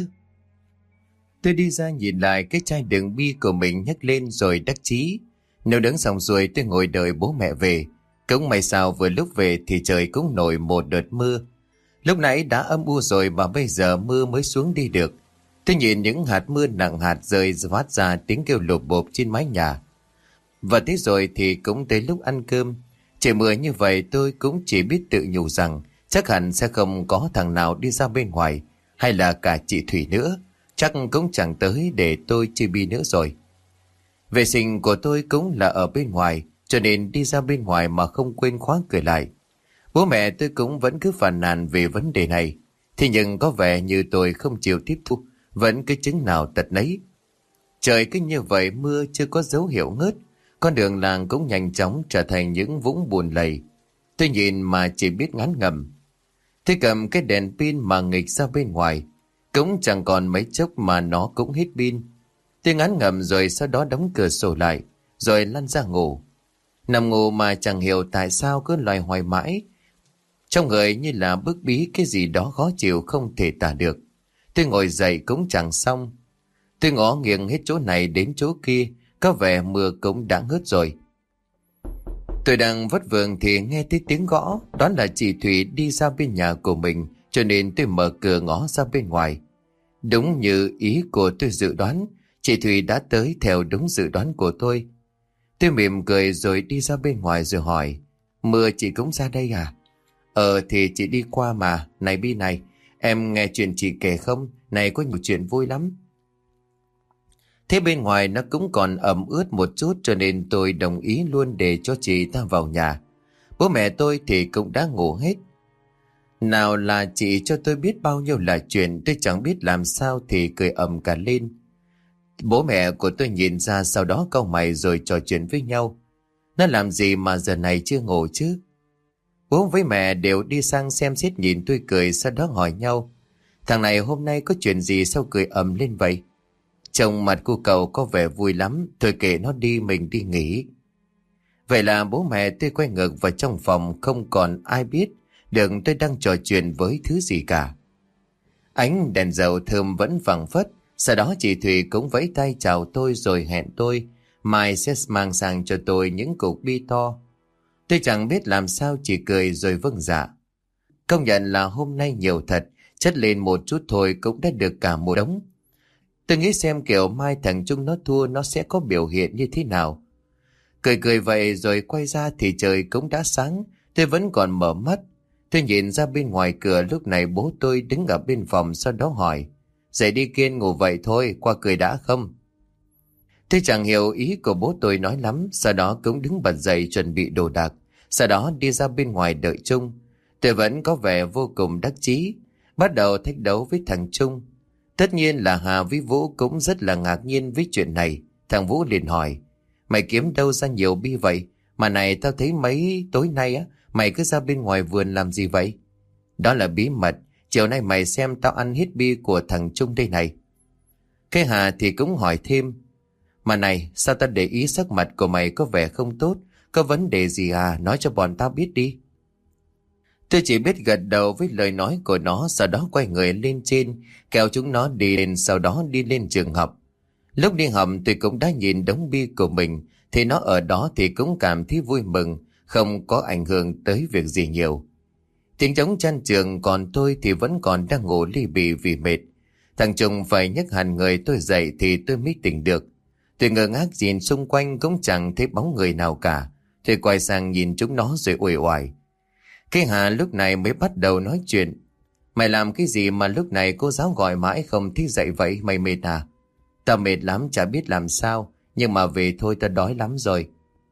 Tôi đi ra nhìn lại cái chai đựng bia của mình, nhấc lên rồi đắc chí. Nếu đứng xong rồi tôi ngồi đợi bố mẹ về. Cũng may sao vừa lúc về thì trời cũng nổi một đợt mưa. Lúc nãy đã âm u rồi mà bây giờ mưa mới xuống đi được. Tôi nhìn những hạt mưa nặng hạt rơi phát ra tiếng kêu lộp bộp trên mái nhà. Và thế rồi thì cũng tới lúc ăn cơm. Trời mưa như vậy tôi cũng chỉ biết tự nhủ rằng chắc hẳn sẽ không có thằng nào đi ra bên ngoài, hay là cả chị Thủy nữa. Chắc cũng chẳng tới để tôi chơi bi nữa rồi. Vệ sinh của tôi cũng là ở bên ngoài, cho nên đi ra bên ngoài mà không quên khóa cửa lại. Bố mẹ tôi cũng vẫn cứ phàn nàn về vấn đề này. Thế nhưng có vẻ như tôi không chịu tiếp thu, vẫn cứ chứng nào tật nấy. Trời cứ như vậy, mưa chưa có dấu hiệu ngớt. Con đường làng cũng nhanh chóng trở thành những vũng bùn lầy. Tôi nhìn mà chỉ biết ngán ngẩm. Tôi cầm cái đèn pin mà nghịch ra bên ngoài. Cũng chẳng còn mấy chốc mà nó cũng hết pin. Tôi ngán ngẩm rồi sau đó đóng cửa sổ lại, rồi lăn ra ngủ. Nằm ngủ mà chẳng hiểu tại sao cứ loay hoay mãi. Trong người như là bức bí cái gì đó khó chịu không thể tả được. Tôi ngồi dậy cũng chẳng xong. Tôi ngó nghiêng hết chỗ này đến chỗ kia, có vẻ mưa cũng đã ngớt rồi. Tôi đang vất vưởng thì nghe thấy tiếng gõ, đó là chị Thủy đi ra bên nhà của mình, cho nên tôi mở cửa ngó ra bên ngoài. Đúng như ý của tôi dự đoán, chị Thủy đã tới theo đúng dự đoán của tôi. Tôi mỉm cười rồi đi ra bên ngoài rồi hỏi: Mưa chị cũng ra đây à? Ờ thì chị đi qua mà. Này Bi này, em nghe chuyện chị kể không? Này có nhiều chuyện vui lắm. Thế bên ngoài nó cũng còn ẩm ướt một chút, cho nên tôi đồng ý luôn để cho chị ta vào nhà. Bố mẹ tôi thì cũng đã ngủ hết. Nào là chị cho tôi biết bao nhiêu là chuyện, tôi chẳng biết làm sao thì cười ầm cả lên. Bố mẹ của tôi nhìn ra, sau đó cau mày rồi trò chuyện với nhau. Nó làm gì mà giờ này chưa ngủ chứ? Bố với mẹ đều đi sang xem xét nhìn tôi cười, sau đó hỏi nhau. Thằng này hôm nay có chuyện gì sao cười ầm lên vậy? Trông mặt cô cậu có vẻ vui lắm, thôi kệ nó đi, mình đi nghỉ. Vậy là bố mẹ tôi quay ngược vào trong phòng, không còn ai biết được tôi đang trò chuyện với thứ gì cả. Ánh đèn dầu thơm vẫn vàng phất, sau đó chị Thùy cũng vẫy tay chào tôi rồi hẹn tôi mai sẽ mang sang cho tôi những cục bi to. Tôi chẳng biết làm sao, chỉ cười rồi vâng dạ. Công nhận là hôm nay nhiều thật, chất lên một chút thôi cũng đã được cả một đống. Tôi nghĩ xem kiểu mai thằng Trung nó thua nó sẽ có biểu hiện như thế nào. Cười cười vậy rồi quay ra thì trời cũng đã sáng, tôi vẫn còn mở mắt. Tôi nhìn ra bên ngoài cửa, lúc này bố tôi đứng ở bên phòng, sau đó hỏi. Dậy đi Kiên, ngủ vậy thôi, qua cười đã không? Tôi chẳng hiểu ý của bố tôi nói lắm, sau đó cũng đứng bật dậy chuẩn bị đồ đạc, sau đó đi ra bên ngoài đợi Trung. Tôi vẫn có vẻ vô cùng đắc chí, bắt đầu thách đấu với thằng Trung. Tất nhiên là Hà với Vũ cũng rất là ngạc nhiên với chuyện này. Thằng Vũ liền hỏi, mày kiếm đâu ra nhiều bi vậy? Mà này, tao thấy mấy tối nay á, mày cứ ra bên ngoài vườn làm gì vậy? Đó là bí mật, chiều nay mày xem tao ăn hết bi của thằng Trung đây này. Cái Hà thì cũng hỏi thêm, mà này, sao tao để ý sắc mặt của mày có vẻ không tốt, có vấn đề gì à, nói cho bọn tao biết đi. Tôi chỉ biết gật đầu với lời nói của nó, sau đó quay người lên trên, kéo chúng nó đi lên, sau đó đi lên trường học. Lúc đi học tôi cũng đã nhìn đống bi của mình, thì nó ở đó thì cũng cảm thấy vui mừng, không có ảnh hưởng tới việc gì nhiều. Tiếng trống chăn trường, còn tôi thì vẫn còn đang ngủ li bì vì mệt. Thằng Trung phải nhấc hẳn người tôi dậy thì tôi mới tỉnh được. Tôi ngơ ngác nhìn xung quanh cũng chẳng thấy bóng người nào cả. Tôi quay sang nhìn chúng nó rồi uể oải. Cái Hà lúc này mới bắt đầu nói chuyện. Mày làm cái gì mà lúc này cô giáo gọi mãi không thích dậy vậy, mày mệt à? Tao mệt lắm, chả biết làm sao, nhưng mà về thôi, tao đói lắm rồi.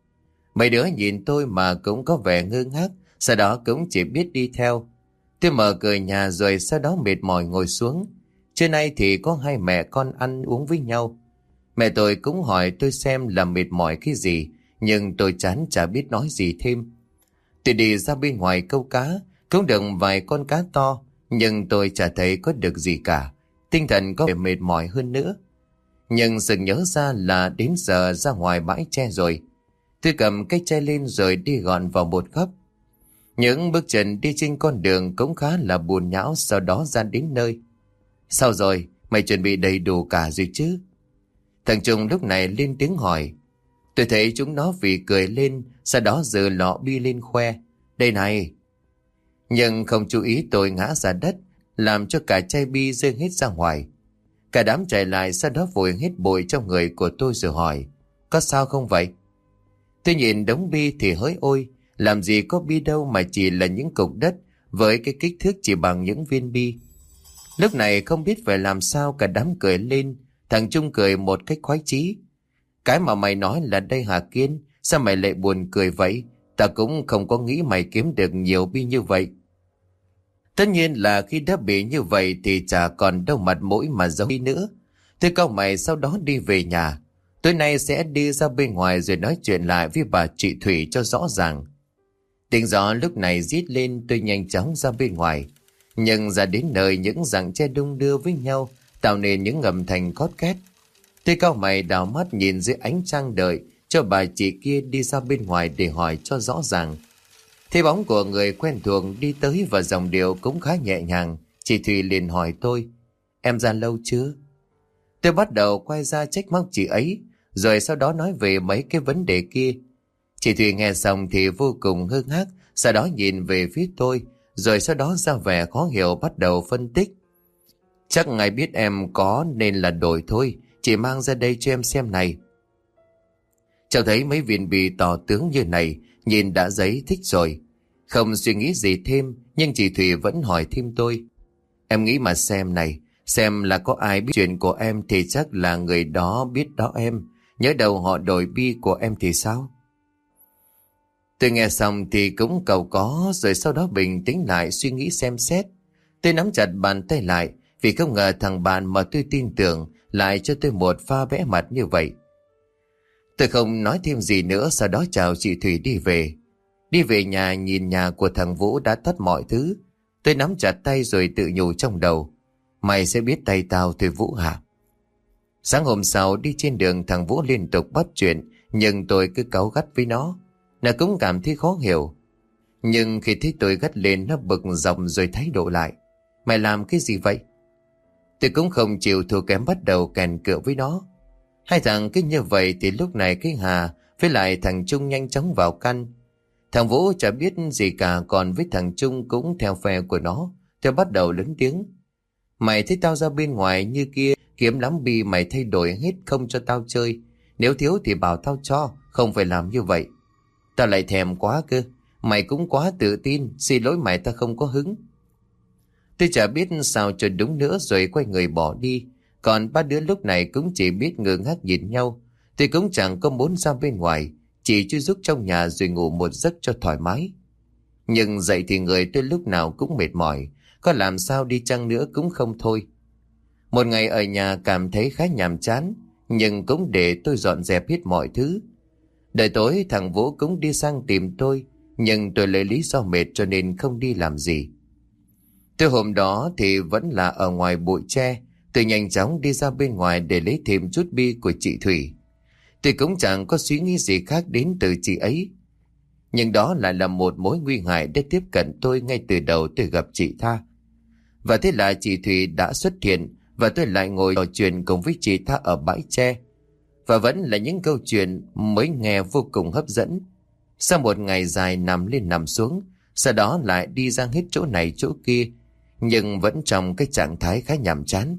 Mấy đứa nhìn tôi mà cũng có vẻ ngơ ngác, sau đó cũng chỉ biết đi theo. Tôi mở cửa nhà rồi sau đó mệt mỏi ngồi xuống. Trưa nay thì có hai mẹ con ăn uống với nhau. Mẹ tôi cũng hỏi tôi xem là mệt mỏi cái gì, nhưng tôi chán chả biết nói gì thêm. Tôi đi ra bên ngoài câu cá, cũng được vài con cá to, nhưng tôi chả thấy có được gì cả. Tinh thần có vẻ mệt mỏi hơn nữa. Nhưng sực nhớ ra là đến giờ ra ngoài bãi tre rồi. Tôi cầm cái chai lên rồi đi gọn vào một góc. Những bước chân đi trên con đường cũng khá là buồn nhão, sau đó ra đến nơi. Sao rồi, mày chuẩn bị đầy đủ cả rồi chứ? Thằng Trung lúc này lên tiếng hỏi. Tôi thấy chúng nó vì cười lên, sau đó giơ lọ bi lên khoe. Đây này! Nhưng không chú ý tôi ngã ra đất, làm cho cả chai bi rơi hết ra ngoài. Cả đám chạy lại, sau đó vội hết bụi trong người của tôi rồi hỏi. Có sao không vậy? Tôi nhìn đống bi thì hỡi ôi, làm gì có bi đâu mà chỉ là những cục đất với cái kích thước chỉ bằng những viên bi. Lúc này không biết phải làm sao, cả đám cười lên. Thằng Trung cười một cách khoái chí. Cái mà mày nói là đây Hà Kiên, sao mày lại buồn cười vậy? Ta cũng không có nghĩ mày kiếm được nhiều bi như vậy. Tất nhiên là khi đã bị như vậy thì chả còn đâu mặt mũi mà giấu đi nữa. Tôi cau mày sau đó đi về nhà. Tối nay sẽ đi ra bên ngoài rồi nói chuyện lại với bà chị Thủy cho rõ ràng. Tiếng gió lúc này rít lên, tôi nhanh chóng ra bên ngoài. Nhưng ra đến nơi những rặng tre đung đưa với nhau tạo nên những âm thanh cót két. Tôi cau mày đảo mắt nhìn dưới ánh trăng đợi cho bà chị kia đi ra bên ngoài để hỏi cho rõ ràng. Thấy bóng của người quen thuộc đi tới và dòng điệu cũng khá nhẹ nhàng. Chị Thùy liền hỏi tôi, em ra lâu chưa? Tôi bắt đầu quay ra trách móc chị ấy, rồi sau đó nói về mấy cái vấn đề kia. Chị Thùy nghe xong thì vô cùng ngơ ngác, sau đó nhìn về phía tôi, rồi sau đó ra vẻ khó hiểu bắt đầu phân tích. Chắc ngài biết em có nên là đổi thôi, chị mang ra đây cho em xem này. Cháu thấy mấy viên bi tỏ tướng như này, nhìn đã giấy thích rồi. Không suy nghĩ gì thêm, nhưng chị Thùy vẫn hỏi thêm tôi. Em nghĩ mà xem này, xem là có ai biết chuyện của em thì chắc là người đó biết đó em. Nhớ đầu họ đổi bi của em thì sao? Tôi nghe xong thì cũng cầu có, rồi sau đó bình tĩnh lại suy nghĩ xem xét. Tôi nắm chặt bàn tay lại vì không ngờ thằng bạn mà tôi tin tưởng lại cho tôi một pha vẽ mặt như vậy. Tôi không nói thêm gì nữa, sau đó chào chị Thủy đi về. Đi về nhà nhìn nhà của thằng Vũ đã tắt mọi thứ. Tôi nắm chặt tay rồi tự nhủ trong đầu. Mày sẽ biết tay tao thôi Vũ hả? Sáng hôm sau đi trên đường thằng Vũ liên tục bắt chuyện, nhưng tôi cứ cáu gắt với nó. Nó cũng cảm thấy khó hiểu. Nhưng khi thấy tôi gắt lên nó bực dọc rồi thái độ lại. Mày làm cái gì vậy? Tôi cũng không chịu thua kém, bắt đầu kèn cựa với nó. Hai thằng cứ như vậy thì lúc này cái Hà với lại thằng Trung nhanh chóng vào căn. Thằng Vũ chả biết gì cả, còn với thằng Trung cũng theo phe của nó. Tôi bắt đầu lớn tiếng. Mày thấy tao ra bên ngoài như kia kiếm lắm bi, mày thay đổi hết không cho tao chơi. Nếu thiếu thì bảo tao cho, không phải làm như vậy. Tao lại thèm quá cơ. Mày cũng quá tự tin, xin lỗi mày, tao không có hứng. Tôi chả biết sao cho đúng nữa rồi quay người bỏ đi. Còn ba đứa lúc này cũng chỉ biết ngơ ngác nhìn nhau. Tôi cũng chẳng có muốn ra bên ngoài, chỉ chui rúc trong nhà rồi ngủ một giấc cho thoải mái. Nhưng dậy thì người tôi lúc nào cũng mệt mỏi, có làm sao đi chăng nữa cũng không thôi. Một ngày ở nhà cảm thấy khá nhàm chán, nhưng cũng để tôi dọn dẹp hết mọi thứ. Đợi tối thằng Vũ cũng đi sang tìm tôi, nhưng tôi lấy lý do mệt cho nên không đi làm gì. Tôi hôm đó thì vẫn là ở ngoài bụi tre. Tôi nhanh chóng đi ra bên ngoài để lấy thêm chút bi của chị Thủy. Tôi cũng chẳng có suy nghĩ gì khác đến từ chị ấy. Nhưng đó lại là một mối nguy hại để tiếp cận tôi ngay từ đầu tôi gặp chị Tha. Và thế là chị Thủy đã xuất hiện và tôi lại ngồi trò chuyện cùng với chị Tha ở bãi tre. Và vẫn là những câu chuyện mới nghe vô cùng hấp dẫn. Sau một ngày dài nằm lên nằm xuống, sau đó lại đi ra hết chỗ này chỗ kia, nhưng vẫn trong cái trạng thái khá nhàm chán.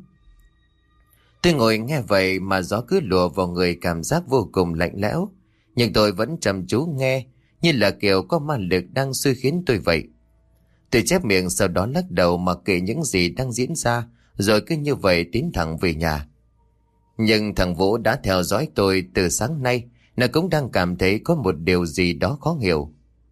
Tôi ngồi nghe vậy mà gió cứ lùa vào người, cảm giác vô cùng lạnh lẽo. Nhưng tôi vẫn chăm chú nghe, như là kiểu có ma lực đang xui khiến tôi vậy. Tôi chép miệng sau đó lắc đầu mặc kệ những gì đang diễn ra, rồi cứ như vậy tiến thẳng về nhà. Nhưng thằng Vũ đã theo dõi tôi từ sáng nay, nó cũng đang cảm thấy có một điều gì đó khó hiểu.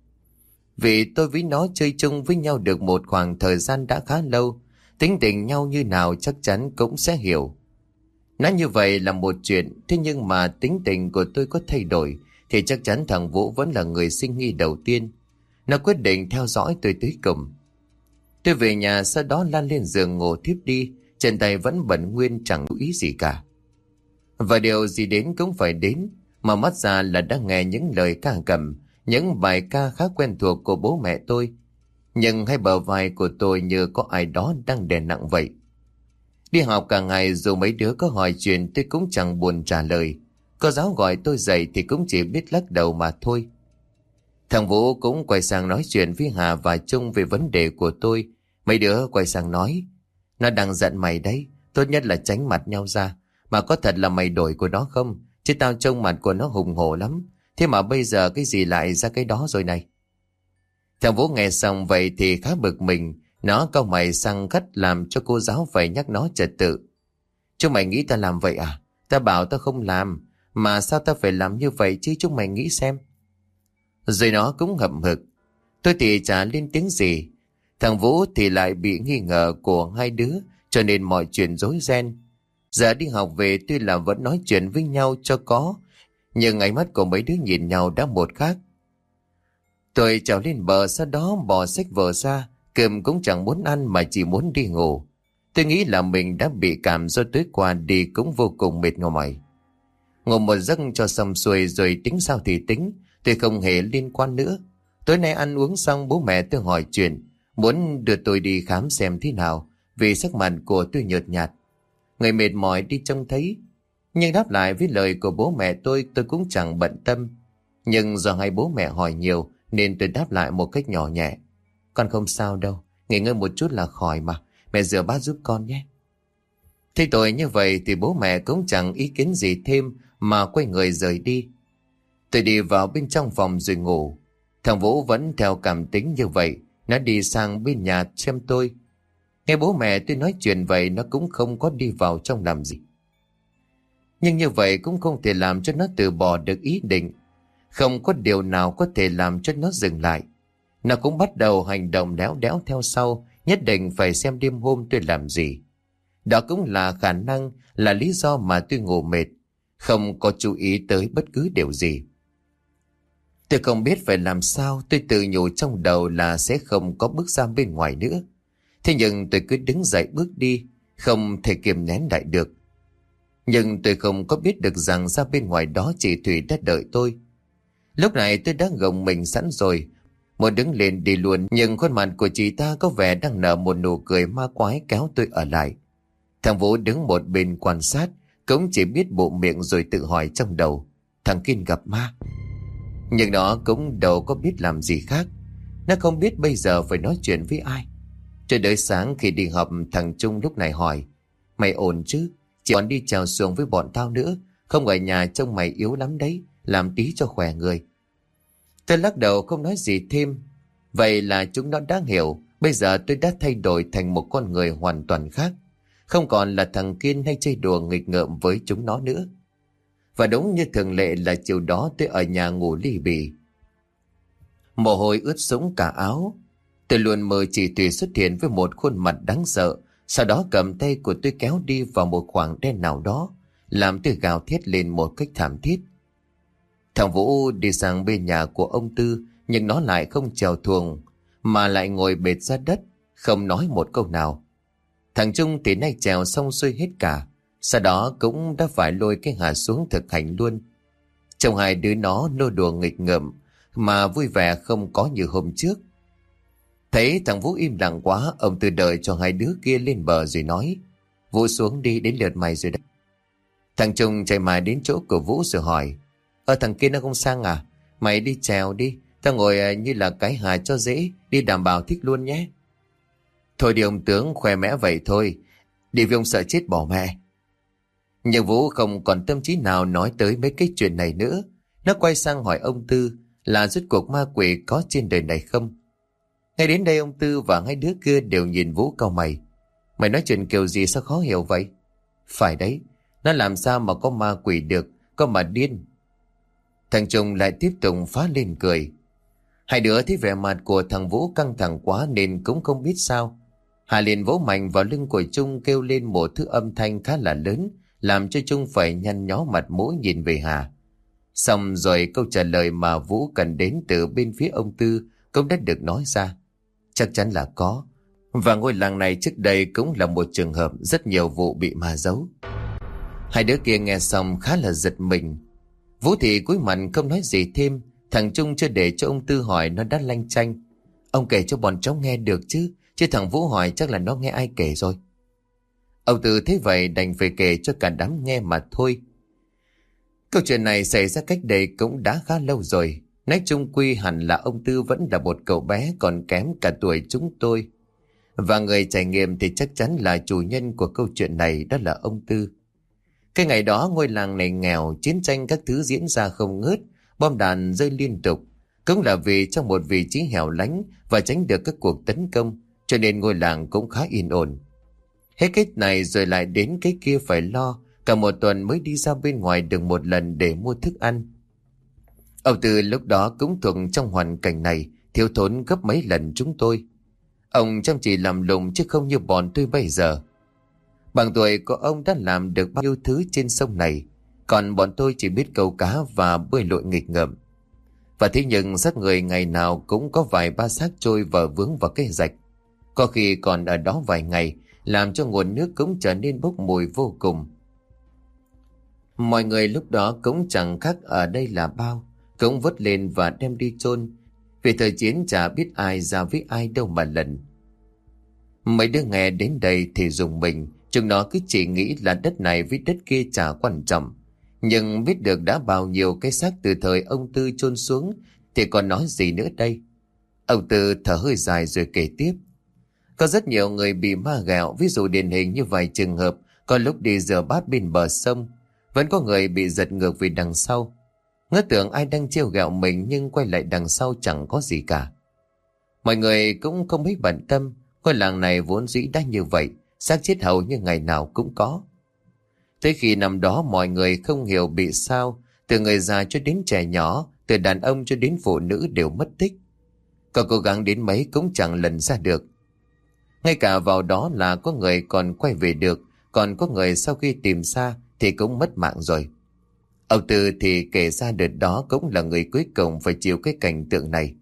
Vì tôi với nó chơi chung với nhau được một khoảng thời gian đã khá lâu, tính tình nhau như nào chắc chắn cũng sẽ hiểu. Nói như vậy là một chuyện, thế nhưng mà tính tình của tôi có thay đổi thì chắc chắn thằng Vũ vẫn là người sinh nghi đầu tiên. Nó quyết định theo dõi tôi tới cùng. Tôi về nhà sau đó lăn lên giường ngủ thiếp đi, chân tay vẫn bận nguyên chẳng chú ý gì cả. Và điều gì đến cũng phải đến, mà mắt ra là đang nghe những lời ca cầm, những bài ca khá quen thuộc của bố mẹ tôi. Nhưng hai bờ vai của tôi như có ai đó đang đè nặng vậy. Đi học cả ngày dù mấy đứa có hỏi chuyện tôi cũng chẳng buồn trả lời. Cô giáo gọi tôi dậy thì cũng chỉ biết lắc đầu mà thôi. Thằng Vũ cũng quay sang nói chuyện với Hà và Trung về vấn đề của tôi. Mấy đứa quay sang nói, nó đang giận mày đấy, tốt nhất là tránh mặt nhau ra. Mà có thật là mày đổi của nó không? Chứ tao trông mặt của nó hùng hổ lắm. Thế mà bây giờ cái gì lại ra cái đó rồi này? Thằng Vũ nghe xong vậy thì khá bực mình. Nó cau mày sang gắt làm cho cô giáo phải nhắc nó trật tự. Chúng mày nghĩ ta làm vậy à? Ta bảo ta không làm. Mà sao ta phải làm như vậy chứ, chúng mày nghĩ xem. Rồi nó cũng hậm hực. Tôi thì chả lên tiếng gì. Thằng Vũ thì lại bị nghi ngờ của hai đứa, cho nên mọi chuyện rối ren. Giờ đi học về tuy là vẫn nói chuyện với nhau cho có, nhưng ánh mắt của mấy đứa nhìn nhau đã một khác. Tôi trèo lên bờ, sau đó bỏ sách vở ra, cơm cũng chẳng muốn ăn mà chỉ muốn đi ngủ. Tôi nghĩ là mình đã bị cảm do tối qua đi cũng vô cùng mệt mỏi. Ngủ một giấc cho xong xuôi rồi tính sao thì tính, tôi không hề liên quan nữa. Tối nay ăn uống xong bố mẹ tôi hỏi chuyện, muốn đưa tôi đi khám xem thế nào, vì sắc mặt của tôi nhợt nhạt. Người mệt mỏi đi trông thấy. Nhưng đáp lại với lời của bố mẹ tôi, tôi cũng chẳng bận tâm. Nhưng do hai bố mẹ hỏi nhiều nên tôi đáp lại một cách nhỏ nhẹ. Con không sao đâu, nghỉ ngơi một chút là khỏi mà, mẹ rửa bát giúp con nhé. Thế tôi như vậy thì bố mẹ cũng chẳng ý kiến gì thêm mà quay người rời đi. Tôi đi vào bên trong phòng rồi ngủ. Thằng Vũ vẫn theo cảm tính như vậy, nó đi sang bên nhà xem tôi. Nghe bố mẹ tôi nói chuyện vậy nó cũng không có đi vào trong làm gì. Nhưng như vậy cũng không thể làm cho nó từ bỏ được ý định. Không có điều nào có thể làm cho nó dừng lại. Nó cũng bắt đầu hành động đéo đéo theo sau, nhất định phải xem đêm hôm tôi làm gì. Đó cũng là khả năng, là lý do mà tôi ngủ mệt, không có chú ý tới bất cứ điều gì. Tôi không biết phải làm sao, tôi tự nhủ trong đầu là sẽ không có bước ra bên ngoài nữa. Thế nhưng tôi cứ đứng dậy bước đi, không thể kiềm nén lại được. Nhưng tôi không có biết được rằng ra bên ngoài đó chị Thủy đã đợi tôi. Lúc này tôi đã gồng mình sẵn rồi, muốn đứng lên đi luôn, nhưng khuôn mặt của chị ta có vẻ đang nở một nụ cười ma quái kéo tôi ở lại. Thằng Vũ đứng một bên quan sát, cũng chỉ biết bộ miệng rồi tự hỏi trong đầu, thằng Kiên gặp ma. Nhưng nó cũng đâu có biết làm gì khác. Nó không biết bây giờ phải nói chuyện với ai. Cho tới sáng khi đi học, thằng Trung lúc này hỏi, mày ổn chứ? Chị còn đi chèo xuồng với bọn tao nữa, không ở nhà trông mày yếu lắm đấy, làm tí cho khỏe người. Tôi lắc đầu không nói gì thêm. Vậy là chúng nó đã hiểu, bây giờ tôi đã thay đổi thành một con người hoàn toàn khác, không còn là thằng Kiên hay chơi đùa nghịch ngợm với chúng nó nữa. Và đúng như thường lệ là chiều đó tôi ở nhà ngủ ly bì, mồ hôi ướt sũng cả áo. Tôi luôn mơ chị Thủy xuất hiện với một khuôn mặt đáng sợ, sau đó cầm tay của tôi kéo đi vào một khoảng đen nào đó, làm tôi gào thét lên một cách thảm thiết. Thằng Vũ đi sang bên nhà của ông Tư, nhưng nó lại không chèo xuồng mà lại ngồi bệt ra đất, không nói một câu nào. Thằng Trung thì nay chèo xong xuôi hết cả, sau đó cũng đã phải lôi cái Hà xuống thực hành luôn. Trong hai đứa nó nô đùa nghịch ngợm mà vui vẻ không có như hôm trước. Thấy thằng Vũ im lặng quá, ông Tư đợi cho hai đứa kia lên bờ rồi nói, Vũ xuống đi, đến lượt mày rồi đấy. Thằng Trung chạy mà đến chỗ của Vũ rồi hỏi, Ờ thằng kia nó không sang à? Mày đi chèo đi, tao ngồi như là cái hà cho dễ, đi đảm bảo thích luôn nhé. Thôi đi ông tướng, khoe mẽ vậy thôi, đi vì ông sợ chết bỏ mẹ. Nhưng Vũ không còn tâm trí nào nói tới mấy cái chuyện này nữa. Nó quay sang hỏi ông Tư là rốt cuộc ma quỷ có trên đời này không. Ngay đến đây ông Tư và hai đứa kia đều nhìn Vũ cau mày. Mày nói chuyện kiểu gì sao khó hiểu vậy? Phải đấy, nó làm sao mà có ma quỷ được, có mà điên. Thằng Trung lại tiếp tục phá lên cười. Hai đứa thấy vẻ mặt của thằng Vũ căng thẳng quá nên cũng không biết sao. Hà liền vỗ mạnh vào lưng của Trung, kêu lên một thứ âm thanh khá là lớn, làm cho Trung phải nhăn nhó mặt mũi nhìn về Hà. Xong rồi câu trả lời mà Vũ cần đến từ bên phía ông Tư cũng đã được nói ra. Chắc chắn là có. Và ngôi làng này trước đây cũng là một trường hợp rất nhiều vụ bị ma giấu. Hai đứa kia nghe xong khá là giật mình. Vũ thì cúi mặt không nói gì thêm. Thằng Trung chưa để cho ông Tư hỏi nó đã lanh chanh. Ông kể cho bọn cháu nghe được chứ, chứ thằng Vũ hỏi chắc là nó nghe ai kể rồi. Ông Tư thấy vậy đành phải kể cho cả đám nghe mà thôi. Câu chuyện này xảy ra cách đây cũng đã khá lâu rồi. Nói chung quy hẳn là ông Tư vẫn là một cậu bé còn kém cả tuổi chúng tôi. Và người trải nghiệm thì chắc chắn là chủ nhân của câu chuyện này, đó là ông Tư. Cái ngày đó ngôi làng này nghèo, chiến tranh các thứ diễn ra không ngớt, bom đạn rơi liên tục. Cũng là vì trong một vị trí hẻo lánh và tránh được các cuộc tấn công, cho nên ngôi làng cũng khá yên ổn. Hết cái này rồi lại đến cái kia phải lo, cả một tuần mới đi ra bên ngoài được một lần để mua thức ăn. Ông Tư lúc đó cũng thuộc trong hoàn cảnh này, thiếu thốn gấp mấy lần chúng tôi. Ông chăm chỉ làm lụng chứ không như bọn tôi bây giờ. Bằng tuổi của ông đã làm được bao nhiêu thứ trên sông này, còn bọn tôi chỉ biết câu cá và bơi lội nghịch ngợm. Và thế nhưng sát người ngày nào cũng có vài ba xác trôi và vướng vào cái rạch. Có khi còn ở đó vài ngày, làm cho nguồn nước cũng trở nên bốc mùi vô cùng. Mọi người lúc đó cũng chẳng khác ở đây là bao, cũng vớt lên và đem đi chôn. Vì thời chiến chả biết ai ra với ai đâu mà lần. Mấy đứa nghe đến đây thì dùng mình, chúng nó cứ chỉ nghĩ là đất này với đất kia chả quan trọng. Nhưng biết được đã bao nhiêu cái xác từ thời ông Tư chôn xuống thì còn nói gì nữa đây. Ông Tư thở hơi dài rồi kể tiếp. Có rất nhiều người bị ma ghẹo, ví dụ điển hình như vài trường hợp có lúc đi rửa bát bên bờ sông, vẫn có người bị giật ngược vì đằng sau. Ngỡ tưởng ai đang trêu ghẹo mình nhưng quay lại đằng sau chẳng có gì cả. Mọi người cũng không mấy bận tâm, ngôi làng này vốn dĩ đã như vậy, xác chết hầu như ngày nào cũng có. Tới khi năm đó mọi người không hiểu bị sao, từ người già cho đến trẻ nhỏ từ đàn ông cho đến phụ nữ đều mất tích. Có cố gắng đến mấy cũng chẳng lần ra được. Ngay cả vào đó là có người còn quay về được, còn có người sau khi tìm ra thì cũng mất mạng rồi. Ông Tư thì kể ra đợt đó cũng là người cuối cùng phải chịu cái cảnh tượng này.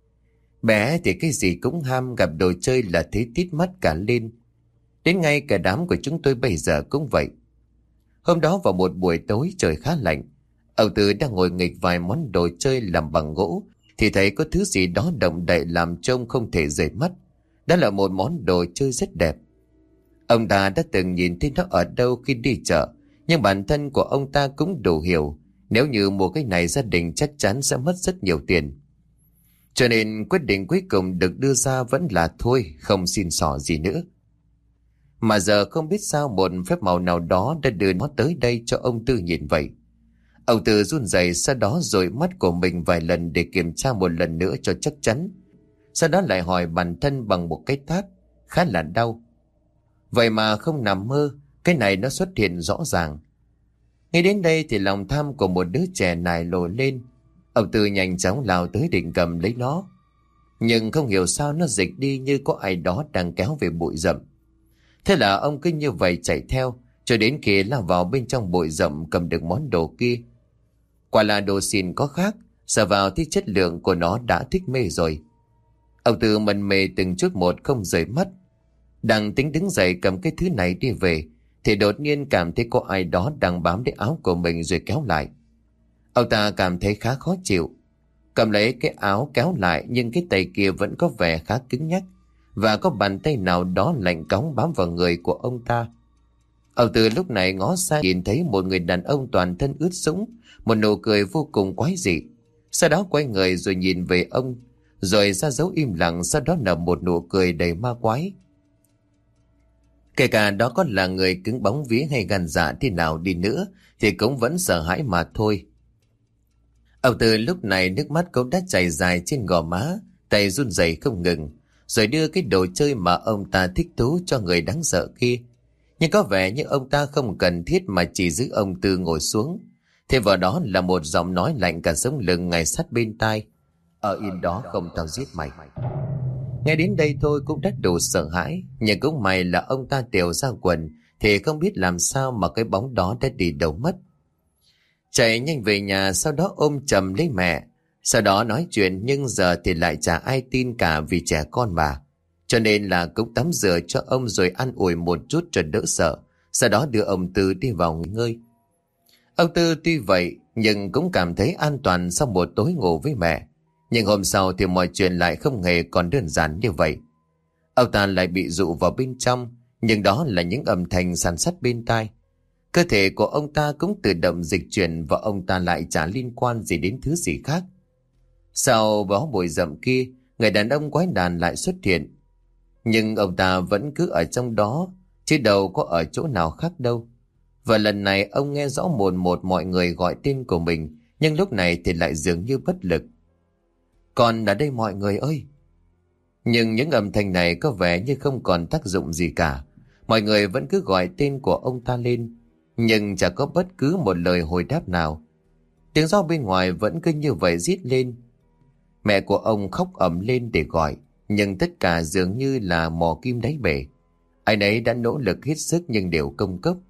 Bé thì cái gì cũng ham, gặp đồ chơi là thấy tít mắt cả lên. Đến ngay cả đám của chúng tôi bây giờ cũng vậy. Hôm đó vào một buổi tối trời khá lạnh, ông Tư đang ngồi nghịch vài món đồ chơi làm bằng gỗ thì thấy có thứ gì đó động đậy làm trông không thể rời mắt. Đó là một món đồ chơi rất đẹp. Ông ta đã từng nhìn thấy nó ở đâu khi đi chợ, nhưng bản thân của ông ta cũng đủ hiểu, nếu như mua cái này gia đình chắc chắn sẽ mất rất nhiều tiền. Cho nên quyết định cuối cùng được đưa ra vẫn là thôi, không xin xỏ gì nữa. Mà giờ không biết sao một phép màu nào đó đã đưa nó tới đây cho ông Tư nhìn vậy. Ông Tư run rẩy, sau đó dụi mắt của mình vài lần để kiểm tra một lần nữa cho chắc chắn. Sau đó lại hỏi bản thân bằng một cái tát, khá là đau. Vậy mà không nằm mơ, cái này nó xuất hiện rõ ràng. Ngay đến đây thì lòng tham của một đứa trẻ nài nổi lên. Ông Tư nhanh chóng lao tới định cầm lấy nó. Nhưng không hiểu sao nó dịch đi như có ai đó đang kéo về bụi rậm. Thế là ông cứ như vậy chạy theo, cho đến khi lao vào bên trong bụi rậm cầm được món đồ kia. Quả là đồ xịn có khác, sờ vào thì chất lượng của nó đã thích mê rồi. Ông Tư mân mê từng chút một không rời mắt. Đang tính đứng dậy cầm cái thứ này đi về, thì đột nhiên cảm thấy có ai đó đang bám lấy áo của mình rồi kéo lại. Ông ta cảm thấy khá khó chịu. Cầm lấy cái áo kéo lại, nhưng cái tay kia vẫn có vẻ khá cứng nhắc, và có bàn tay nào đó lạnh cóng bám vào người của ông ta. Ông Tư lúc này ngó sang nhìn thấy một người đàn ông toàn thân ướt sũng, một nụ cười vô cùng quái dị. Sau đó quay người rồi nhìn về ông, rồi ra dấu im lặng, sau đó nở một nụ cười đầy ma quái. Kể cả đó có là người cứng bóng vía hay gan dạ thế nào đi nữa thì cũng vẫn sợ hãi mà thôi. Ông Tư lúc này nước mắt cũng đã chảy dài trên gò má, tay run rẩy không ngừng, rồi đưa cái đồ chơi mà ông ta thích thú cho người đáng sợ kia. Nhưng có vẻ như ông ta không cần thiết mà chỉ giữ ông Tư ngồi xuống. Thêm vào đó là một giọng nói lạnh cả sống lưng ngay sát bên tai. Ở yên đó không tao giết mày. Nghe đến đây thôi cũng đã đủ sợ hãi, nhưng cũng may là ông ta tiểu ra quần thì không biết làm sao mà cái bóng đó đã đi đâu mất. Chạy nhanh về nhà, sau đó ôm chầm lấy mẹ, sau đó nói chuyện, nhưng giờ thì lại chả ai tin cả vì trẻ con mà. Cho nên là cũng tắm rửa cho ông rồi ăn ủi một chút cho đỡ sợ, sau đó đưa ông Tư đi vào nghỉ ngơi. Ông Tư tuy vậy nhưng cũng cảm thấy an toàn sau một tối ngủ với mẹ. Nhưng hôm sau thì mọi chuyện lại không hề còn đơn giản như vậy. Ông ta lại bị dụ vào bên trong, nhưng đó là những âm thanh sàn sắt bên tai. Cơ thể của ông ta cũng tự động dịch chuyển, và ông ta lại chả liên quan gì đến thứ gì khác. Sau bó bụi rậm kia, người đàn ông quái đàn lại xuất hiện. Nhưng ông ta vẫn cứ ở trong đó, chứ đâu có ở chỗ nào khác đâu. Và lần này ông nghe rõ một một mọi người gọi tên của mình, nhưng lúc này thì lại dường như bất lực. Còn ở đây mọi người ơi! Nhưng những âm thanh này có vẻ như không còn tác dụng gì cả. Mọi người vẫn cứ gọi tên của ông ta lên, nhưng chả có bất cứ một lời hồi đáp nào. Tiếng gió bên ngoài vẫn cứ như vậy rít lên. Mẹ của ông khóc ầm lên để gọi, nhưng tất cả dường như là mò kim đáy bể. Ai nấy đã nỗ lực hết sức nhưng đều công cốc.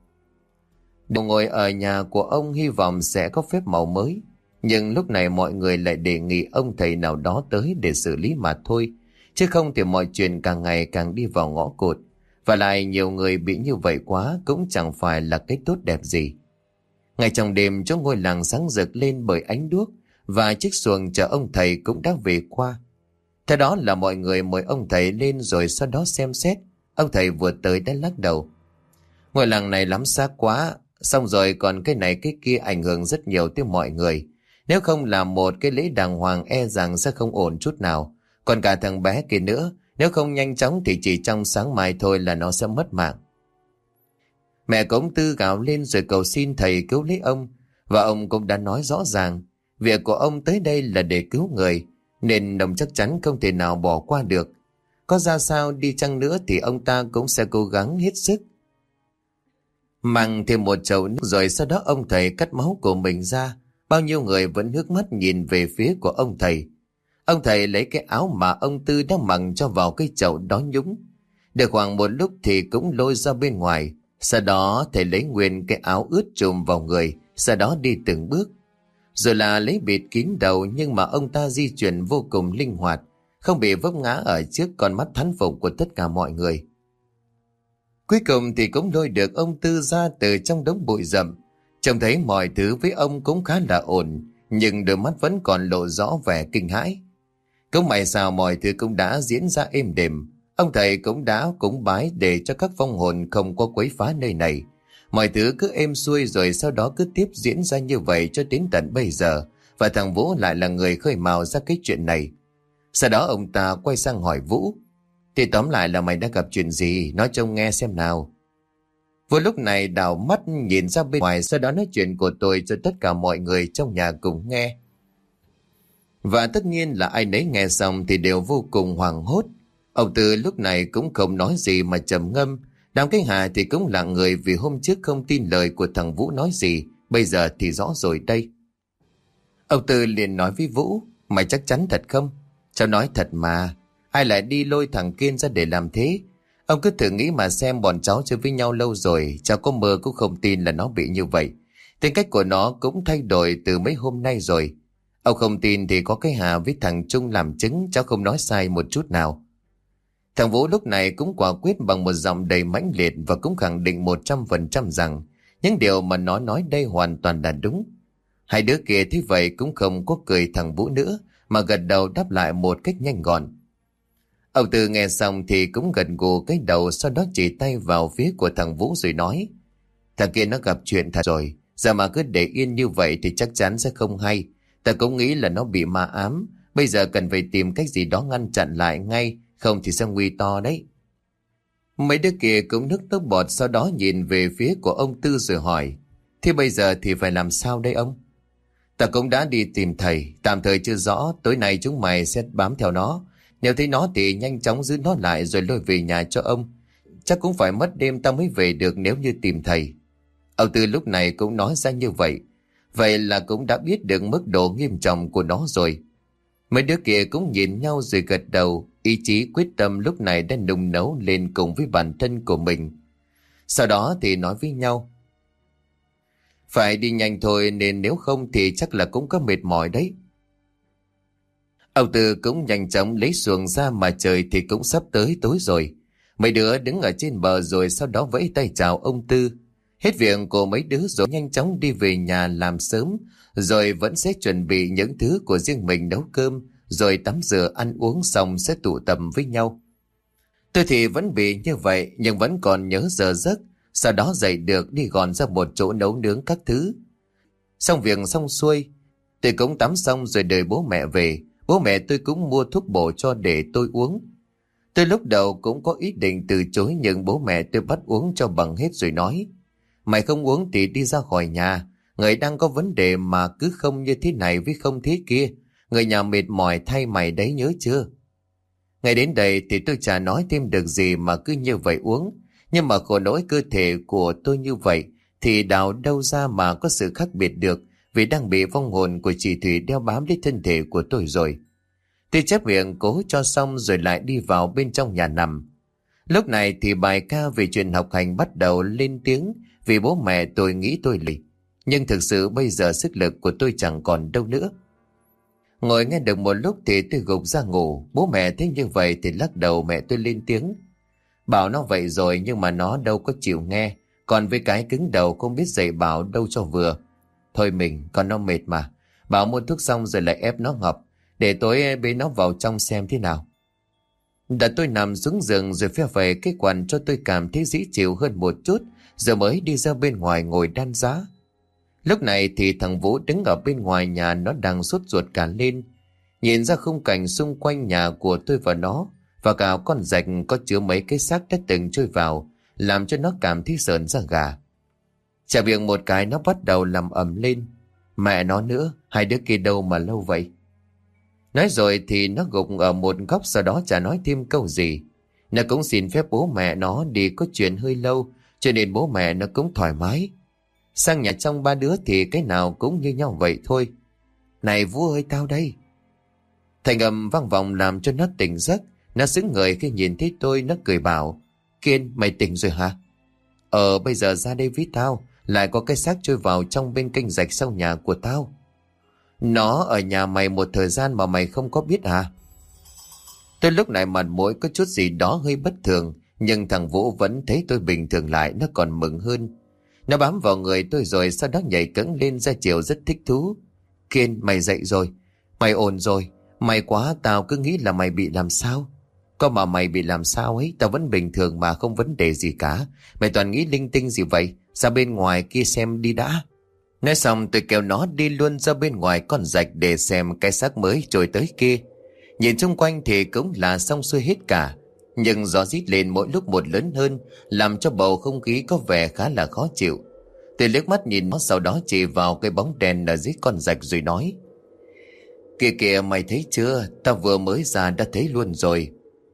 Đều ngồi ở nhà của ông hy vọng sẽ có phép màu mới, nhưng lúc này mọi người lại đề nghị ông thầy nào đó tới để xử lý mà thôi, chứ không thì mọi chuyện càng ngày càng đi vào ngõ cụt. Và lại nhiều người bị như vậy quá cũng chẳng phải là cái tốt đẹp gì. Ngay trong đêm, chỗ ngôi làng sáng rực lên bởi ánh đuốc, và chiếc xuồng chở ông thầy cũng đã về qua. Thế đó là mọi người mời ông thầy lên, rồi sau đó xem xét. Ông thầy vừa tới đã lắc đầu. Ngôi làng này lắm xa quá, xong rồi còn cái này cái kia ảnh hưởng rất nhiều tới mọi người. Nếu không làm một cái lễ đàng hoàng e rằng sẽ không ổn chút nào. Còn cả thằng bé kia nữa, nếu không nhanh chóng thì chỉ trong sáng mai thôi là nó sẽ mất mạng. Mẹ của ông Tư gào lên rồi cầu xin thầy cứu lấy ông. Và ông cũng đã nói rõ ràng, việc của ông tới đây là để cứu người, nên ông chắc chắn không thể nào bỏ qua được. Có ra sao đi chăng nữa thì ông ta cũng sẽ cố gắng hết sức. Mang thêm một chậu nước rồi sau đó ông thầy cắt máu của mình ra, bao nhiêu người vẫn nước mắt nhìn về phía của ông thầy. Ông thầy lấy cái áo mà ông Tư đã mặc cho vào cái chậu đó nhúng. Được khoảng một lúc thì cũng lôi ra bên ngoài. Sau đó thầy lấy nguyên cái áo ướt trùm vào người, sau đó đi từng bước. Rồi là lấy bịt kín đầu, nhưng mà ông ta di chuyển vô cùng linh hoạt, không bị vấp ngã ở trước con mắt thán phục của tất cả mọi người. Cuối cùng thì cũng lôi được ông Tư ra từ trong đống bụi rậm. Trông thấy mọi thứ với ông cũng khá là ổn, nhưng đôi mắt vẫn còn lộ rõ vẻ kinh hãi. Cũng may sao mọi thứ cũng đã diễn ra êm đềm. Ông thầy cũng đã cúng bái để cho các vong hồn không có quấy phá nơi này. Mọi thứ cứ êm xuôi, rồi sau đó cứ tiếp diễn ra như vậy cho đến tận bây giờ. Và thằng Vũ lại là người khơi mào ra cái chuyện này. Sau đó ông ta quay sang hỏi Vũ: thì tóm lại là mày đã gặp chuyện gì, nói trông nghe xem nào. Vừa lúc này đảo mắt nhìn ra bên ngoài, sau đó nói chuyện của tôi cho tất cả mọi người trong nhà cùng nghe. Và tất nhiên là ai nấy nghe xong thì đều vô cùng hoảng hốt. Ông Tư lúc này cũng không nói gì mà trầm ngâm. Đám cái Hà thì cũng lặng người vì hôm trước không tin lời của thằng Vũ nói gì, bây giờ thì rõ rồi đây. Ông Tư liền nói với Vũ: mày chắc chắn thật không? Cháu nói thật mà, ai lại đi lôi thằng Kiên ra để làm thế? Ông cứ thử nghĩ mà xem, bọn cháu chơi với nhau lâu rồi, cháu có mơ cũng không tin là nó bị như vậy. Tính cách của nó cũng thay đổi từ mấy hôm nay rồi. Ông không tin thì có cái Hà với thằng Trung làm chứng, cháu không nói sai một chút nào. Thằng Vũ lúc này cũng quả quyết bằng một giọng đầy mãnh liệt và cũng khẳng định một trăm phần trăm rằng những điều mà nó nói đây hoàn toàn là đúng. Hai đứa kia thế vậy cũng không có cười thằng Vũ nữa, mà gật đầu đáp lại một cách nhanh gọn. Ông Tư nghe xong thì cũng gật gù cái đầu, sau đó chỉ tay vào phía của thằng Vũ rồi nói: thằng kia nó gặp chuyện thật rồi, giờ mà cứ để yên như vậy thì chắc chắn sẽ không hay. Ta cũng nghĩ là nó bị ma ám, bây giờ cần phải tìm cách gì đó ngăn chặn lại ngay, không thì sẽ nguy to đấy. Mấy đứa kia cũng nức nước bọt, sau đó nhìn về phía của ông Tư rồi hỏi: thế bây giờ thì phải làm sao đây ông? Ta cũng đã đi tìm thầy, tạm thời chưa rõ, tối nay chúng mày sẽ bám theo nó. Nếu thấy nó thì nhanh chóng giữ nó lại rồi lôi về nhà cho ông. Chắc cũng phải mất đêm ta mới về được nếu như tìm thầy. Ông Tư lúc này cũng nói ra như vậy. Vậy là cũng đã biết được mức độ nghiêm trọng của nó rồi. Mấy đứa kia cũng nhìn nhau rồi gật đầu, ý chí quyết tâm lúc này đã nung nấu lên cùng với bản thân của mình. Sau đó thì nói với nhau: phải đi nhanh thôi, nên nếu không thì chắc là cũng có mệt mỏi đấy. Ông Tư cũng nhanh chóng lấy xuồng ra, mà trời thì cũng sắp tới tối rồi. Mấy đứa đứng ở trên bờ rồi sau đó vẫy tay chào ông Tư. Hết việc của mấy đứa rồi nhanh chóng đi về nhà làm sớm, rồi vẫn sẽ chuẩn bị những thứ của riêng mình, nấu cơm, rồi tắm rửa ăn uống xong sẽ tụ tập với nhau. Tôi thì vẫn bị như vậy, nhưng vẫn còn nhớ giờ giấc, sau đó dậy được đi gọn ra một chỗ nấu nướng các thứ. Xong việc xong xuôi, tôi cũng tắm xong rồi đợi bố mẹ về. Bố mẹ tôi cũng mua thuốc bổ cho để tôi uống. Tôi lúc đầu cũng có ý định từ chối, nhưng bố mẹ tôi bắt uống cho bằng hết rồi nói: mày không uống thì đi ra khỏi nhà, người đang có vấn đề mà cứ không như thế này với không thế kia, người nhà mệt mỏi thay mày đấy, nhớ chưa? Ngay đến đây thì tôi chả nói thêm được gì mà cứ như vậy uống. Nhưng mà khổ nỗi cơ thể của tôi như vậy thì đào đâu ra mà có sự khác biệt được, vì đang bị vong hồn của chị Thủy đeo bám đến thân thể của tôi rồi. Tôi chép miệng cố cho xong rồi lại đi vào bên trong nhà nằm. Lúc này thì bài ca về chuyện học hành bắt đầu lên tiếng, vì bố mẹ tôi nghĩ tôi lì. Nhưng thực sự bây giờ sức lực của tôi chẳng còn đâu nữa. Ngồi nghe được một lúc thì tôi gục ra ngủ. Bố mẹ thấy như vậy thì lắc đầu. Mẹ tôi lên tiếng: bảo nó vậy rồi nhưng mà nó đâu có chịu nghe. Còn với cái cứng đầu không biết dạy bảo đâu cho vừa. Thôi mình, con nó mệt mà. Bảo mua thuốc xong rồi lại ép nó ngọc. Để tối bế nó vào trong xem thế nào. Đã tôi nằm xuống giường rồi phe về cái quần cho tôi cảm thấy dễ chịu hơn một chút, rồi mới đi ra bên ngoài ngồi đan giá. Lúc này thì thằng Vũ đứng ở bên ngoài nhà, nó đang sốt ruột cả lên. Nhìn ra khung cảnh xung quanh nhà của tôi và nó, và cả con rạch có chứa mấy cái xác đã từng trôi vào, làm cho nó cảm thấy sởn da gà. Chả việc một cái nó bắt đầu làm ầm lên: mẹ nó nữa, hai đứa kia đâu mà lâu vậy? Nói rồi thì nó gục ở một góc, sau đó chả nói thêm câu gì. Nó cũng xin phép bố mẹ nó đi có chuyện hơi lâu, cho nên bố mẹ nó cũng thoải mái. Sang nhà trong ba đứa thì cái nào cũng như nhau vậy thôi. Này Vũ ơi, tao đây. Thành âm vang vọng làm cho nó tỉnh giấc. Nó sững người khi nhìn thấy tôi. Nó cười bảo: Kiên, mày tỉnh rồi hả? Ờ, bây giờ ra đây với tao. Lại có cái xác trôi vào trong bên kênh rạch sau nhà của tao. Nó ở nhà mày một thời gian mà mày không có biết à? Tôi lúc này mặt mũi có chút gì đó hơi bất thường, nhưng thằng Vũ vẫn thấy tôi bình thường lại. Nó còn mừng hơn. Nó bám vào người tôi rồi sau đó nhảy cẫng lên ra chiều rất thích thú. Kiên, mày dậy rồi. Mày ổn rồi. May quá, tao cứ nghĩ là mày bị làm sao. Có mà mày bị làm sao ấy, tao vẫn bình thường mà không vấn đề gì cả. Mày toàn nghĩ linh tinh gì vậy? Ra bên ngoài kia xem đi đã. Nói xong tôi kéo nó đi luôn ra bên ngoài con rạch để xem cái xác mới trôi tới kia. Nhìn xung quanh thì cũng là xong xuôi hết cả. Nhưng gió rít lên mỗi lúc một lớn hơn, làm cho bầu không khí có vẻ khá là khó chịu. Tôi liếc mắt nhìn nó, sau đó chỉ vào cái bóng đèn ở dưới con rạch rồi nói: Kìa kìa, mày thấy chưa? Tao vừa mới ra đã thấy luôn rồi.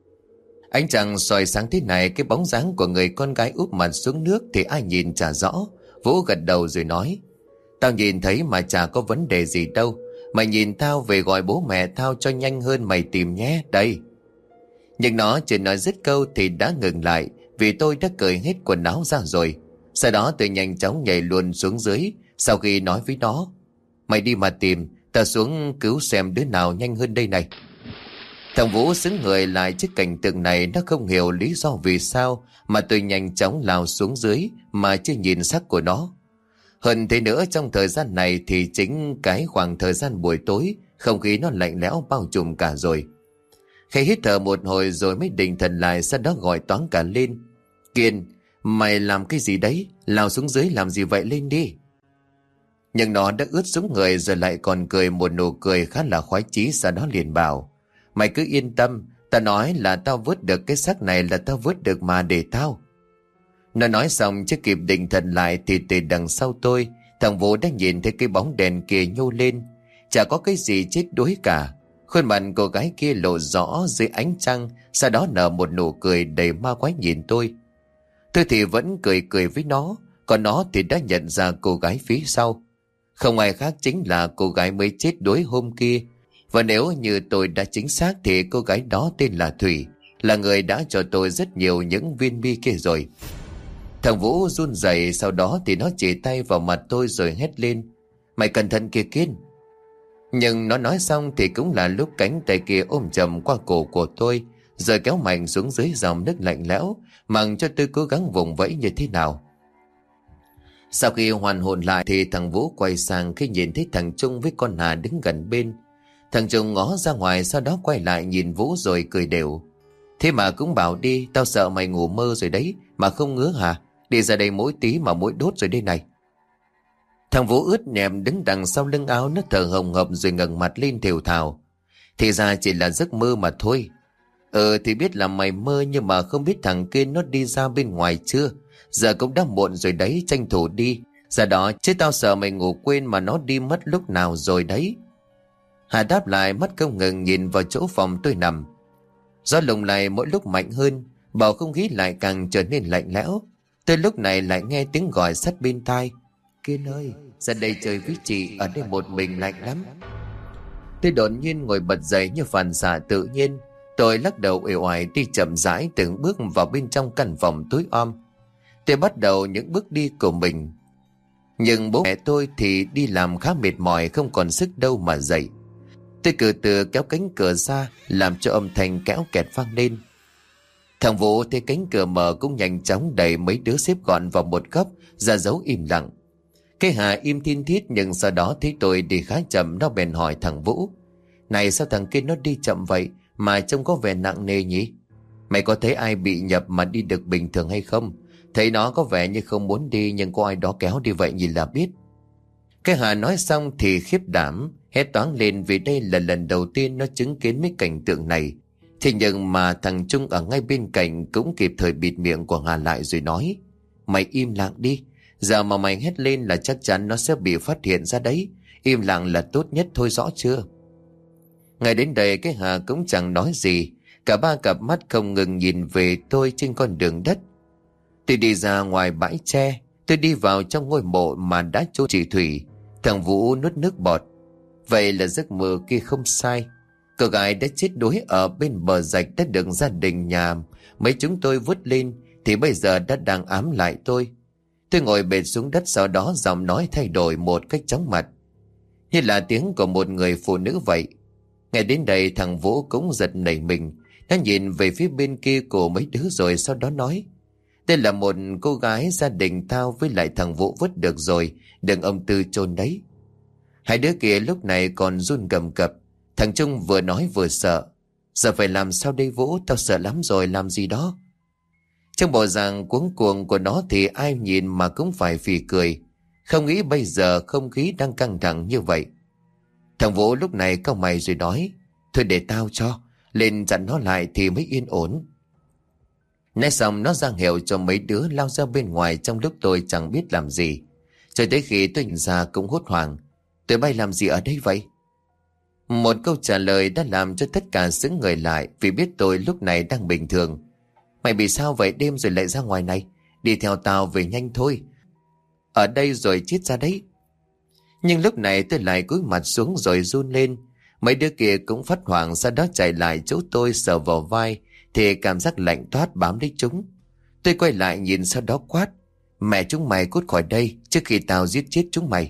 Ánh trăng soi sáng thế này, cái bóng dáng của người con gái úp mặt xuống nước thì ai nhìn chả rõ. Vũ gật đầu rồi nói: Tao nhìn thấy mà chả có vấn đề gì đâu. Mày nhìn tao về gọi bố mẹ tao cho nhanh hơn mày tìm nhé, đây. Nhưng nó chưa nói dứt câu thì đã ngừng lại, vì tôi đã cởi hết quần áo ra rồi. Sau đó tôi nhanh chóng nhảy luôn xuống dưới. Sau khi nói với nó: Mày đi mà tìm, tao xuống cứu xem đứa nào nhanh hơn đây này. Thằng Vũ xứng người lại trước cảnh tượng này. Nó không hiểu lý do vì sao mà tôi nhanh chóng lao xuống dưới mà chưa nhìn xác của nó. Hơn thế nữa, trong thời gian này thì chính cái khoảng thời gian buổi tối, không khí nó lạnh lẽo bao trùm cả rồi. Khi hít thở một hồi rồi mới định thần lại, sau đó gọi toáng cả lên: Kiên, mày làm cái gì đấy? Lao xuống dưới làm gì vậy, lên đi. Nhưng nó đã ướt sũng người rồi lại còn cười một nụ cười khá là khoái chí, sau đó liền bảo: Mày cứ yên tâm, tao nói là tao vớt được cái xác này là tao vớt được mà, để tao. Nó nói xong chưa kịp định thần lại thì từ đằng sau tôi, thằng Vũ đã nhìn thấy cái bóng đèn kia nhô lên. Chả có cái gì chết đuối cả. Khuôn mặt cô gái kia lộ rõ dưới ánh trăng, sau đó nở một nụ cười đầy ma quái nhìn tôi. Tôi thì vẫn cười cười với nó, còn nó thì đã nhận ra cô gái phía sau. Không ai khác chính là cô gái mới chết đuối hôm kia. Và nếu như tôi đã chính xác thì cô gái đó tên là Thủy, là người đã cho tôi rất nhiều những viên bi kia rồi. Thằng Vũ run rẩy, sau đó thì nó chỉ tay vào mặt tôi rồi hét lên: Mày cẩn thận kìa Kiên. Nhưng nó nói xong thì cũng là lúc cánh tay kia ôm chầm qua cổ của tôi, rồi kéo mạnh xuống dưới dòng nước lạnh lẽo, mặc cho tôi cố gắng vùng vẫy như thế nào. Sau khi hoàn hồn lại thì thằng Vũ quay sang khi nhìn thấy thằng Trung với con Hà đứng gần bên. Thằng Trung ngó ra ngoài, sau đó quay lại nhìn Vũ rồi cười đều: Thế mà cũng bảo đi, tao sợ mày ngủ mơ rồi đấy, mà không ngứa hả? Đi ra đây mỗi tí mà mũi đốt rồi đây này. Thằng Vũ ướt nhèm đứng đằng sau lưng áo, nó thở hồng hộc rồi ngẩng mặt lên thều thào: Thì ra chỉ là giấc mơ mà thôi. Ờ thì biết là mày mơ, nhưng mà không biết thằng kia nó đi ra bên ngoài chưa. Giờ cũng đã muộn rồi đấy, tranh thủ đi ra đó, chứ tao sợ mày ngủ quên mà nó đi mất lúc nào rồi đấy. Hà đáp lại, mắt không ngừng nhìn vào chỗ phòng tôi nằm. Gió lùng lại mỗi lúc mạnh hơn, bầu không khí lại càng trở nên lạnh lẽo. Tôi lúc này lại nghe tiếng gọi sát bên tai: Kiên ơi, ra đây chơi với chị, ở đây một mình lạnh lắm. Tôi đột nhiên ngồi bật dậy như phản xạ tự nhiên. Tôi lắc đầu uể oải đi chậm rãi từng bước vào bên trong căn phòng tối om. Tôi bắt đầu những bước đi của mình. Nhưng bố mẹ tôi thì đi làm khá mệt mỏi, không còn sức đâu mà dậy. Tôi từ từ kéo cánh cửa ra, làm cho âm thanh kéo kẹt vang lên. Thằng Vũ thấy cánh cửa mở cũng nhanh chóng đẩy mấy đứa xếp gọn vào một góc, ra dấu im lặng. Cái Hà im thiên thiết, nhưng sau đó thấy tôi đi khá chậm, nó bèn hỏi thằng Vũ: Này, sao thằng kia nó đi chậm vậy mà trông có vẻ nặng nề nhỉ? Mày có thấy ai bị nhập mà đi được bình thường hay không? Thấy nó có vẻ như không muốn đi, nhưng có ai đó kéo đi vậy nhìn là biết. Cái Hà nói xong thì khiếp đảm, hét toáng lên, vì đây là lần đầu tiên nó chứng kiến mấy cảnh tượng này. Thế nhưng mà thằng Trung ở ngay bên cạnh cũng kịp thời bịt miệng của Hà lại rồi nói: Mày im lặng đi, giờ mà mày hét lên là chắc chắn nó sẽ bị phát hiện ra đấy. Im lặng là tốt nhất thôi, rõ chưa? Ngay đến đây cái Hà cũng chẳng nói gì. Cả ba cặp mắt không ngừng nhìn về tôi trên con đường đất. Tôi đi ra ngoài bãi tre, Tôi đi vào trong ngôi mộ mà đã chôn chị Thủy. Thằng Vũ nuốt nước bọt. Vậy là giấc mơ kia không sai. Cô gái đã chết đuối ở bên bờ rạch đã được gia đình nhà mấy chúng tôi vớt lên, thì bây giờ đã đang ám lại tôi. Tôi ngồi bệt xuống đất, sau đó giọng nói thay đổi một cách chóng mặt, như là tiếng của một người phụ nữ vậy. Nghe đến đây thằng Vũ cũng giật nảy mình. Nó nhìn về phía bên kia của mấy đứa rồi sau đó nói: đây là một cô gái gia đình tao với lại thằng Vũ vứt được rồi, đừng ông Tư chôn đấy. Hai đứa kia lúc này còn run cầm cập. Thằng Trung vừa nói vừa sợ: giờ phải làm sao đây Vũ, tao sợ lắm rồi, làm gì đó. Trong bộ dạng cuống cuồng của nó thì ai nhìn mà cũng phải phì cười. Không nghĩ bây giờ không khí đang căng thẳng như vậy. Thằng Vũ lúc này cau mày rồi nói: thôi để tao cho, lên dặn nó lại thì mới yên ổn. Nói xong nó ra hiệu cho mấy đứa lao ra bên ngoài trong lúc tôi chẳng biết làm gì. Cho tới khi tôi nhìn ra cũng hốt hoảng: tụi bay làm gì ở đây vậy? Một câu trả lời đã làm cho tất cả sững người lại, vì biết tôi lúc này đang bình thường. Mày bị sao vậy đêm rồi lại ra ngoài này? Đi theo tao về nhanh thôi, ở đây rồi chết ra đấy. Nhưng lúc này tôi lại cúi mặt xuống rồi run lên. Mấy đứa kia cũng phát hoảng, sau đó chạy lại chỗ tôi sờ vào vai thì cảm giác lạnh toát bám lấy chúng. Tôi quay lại nhìn sau đó quát: mẹ chúng mày cút khỏi đây trước khi tao giết chết chúng mày.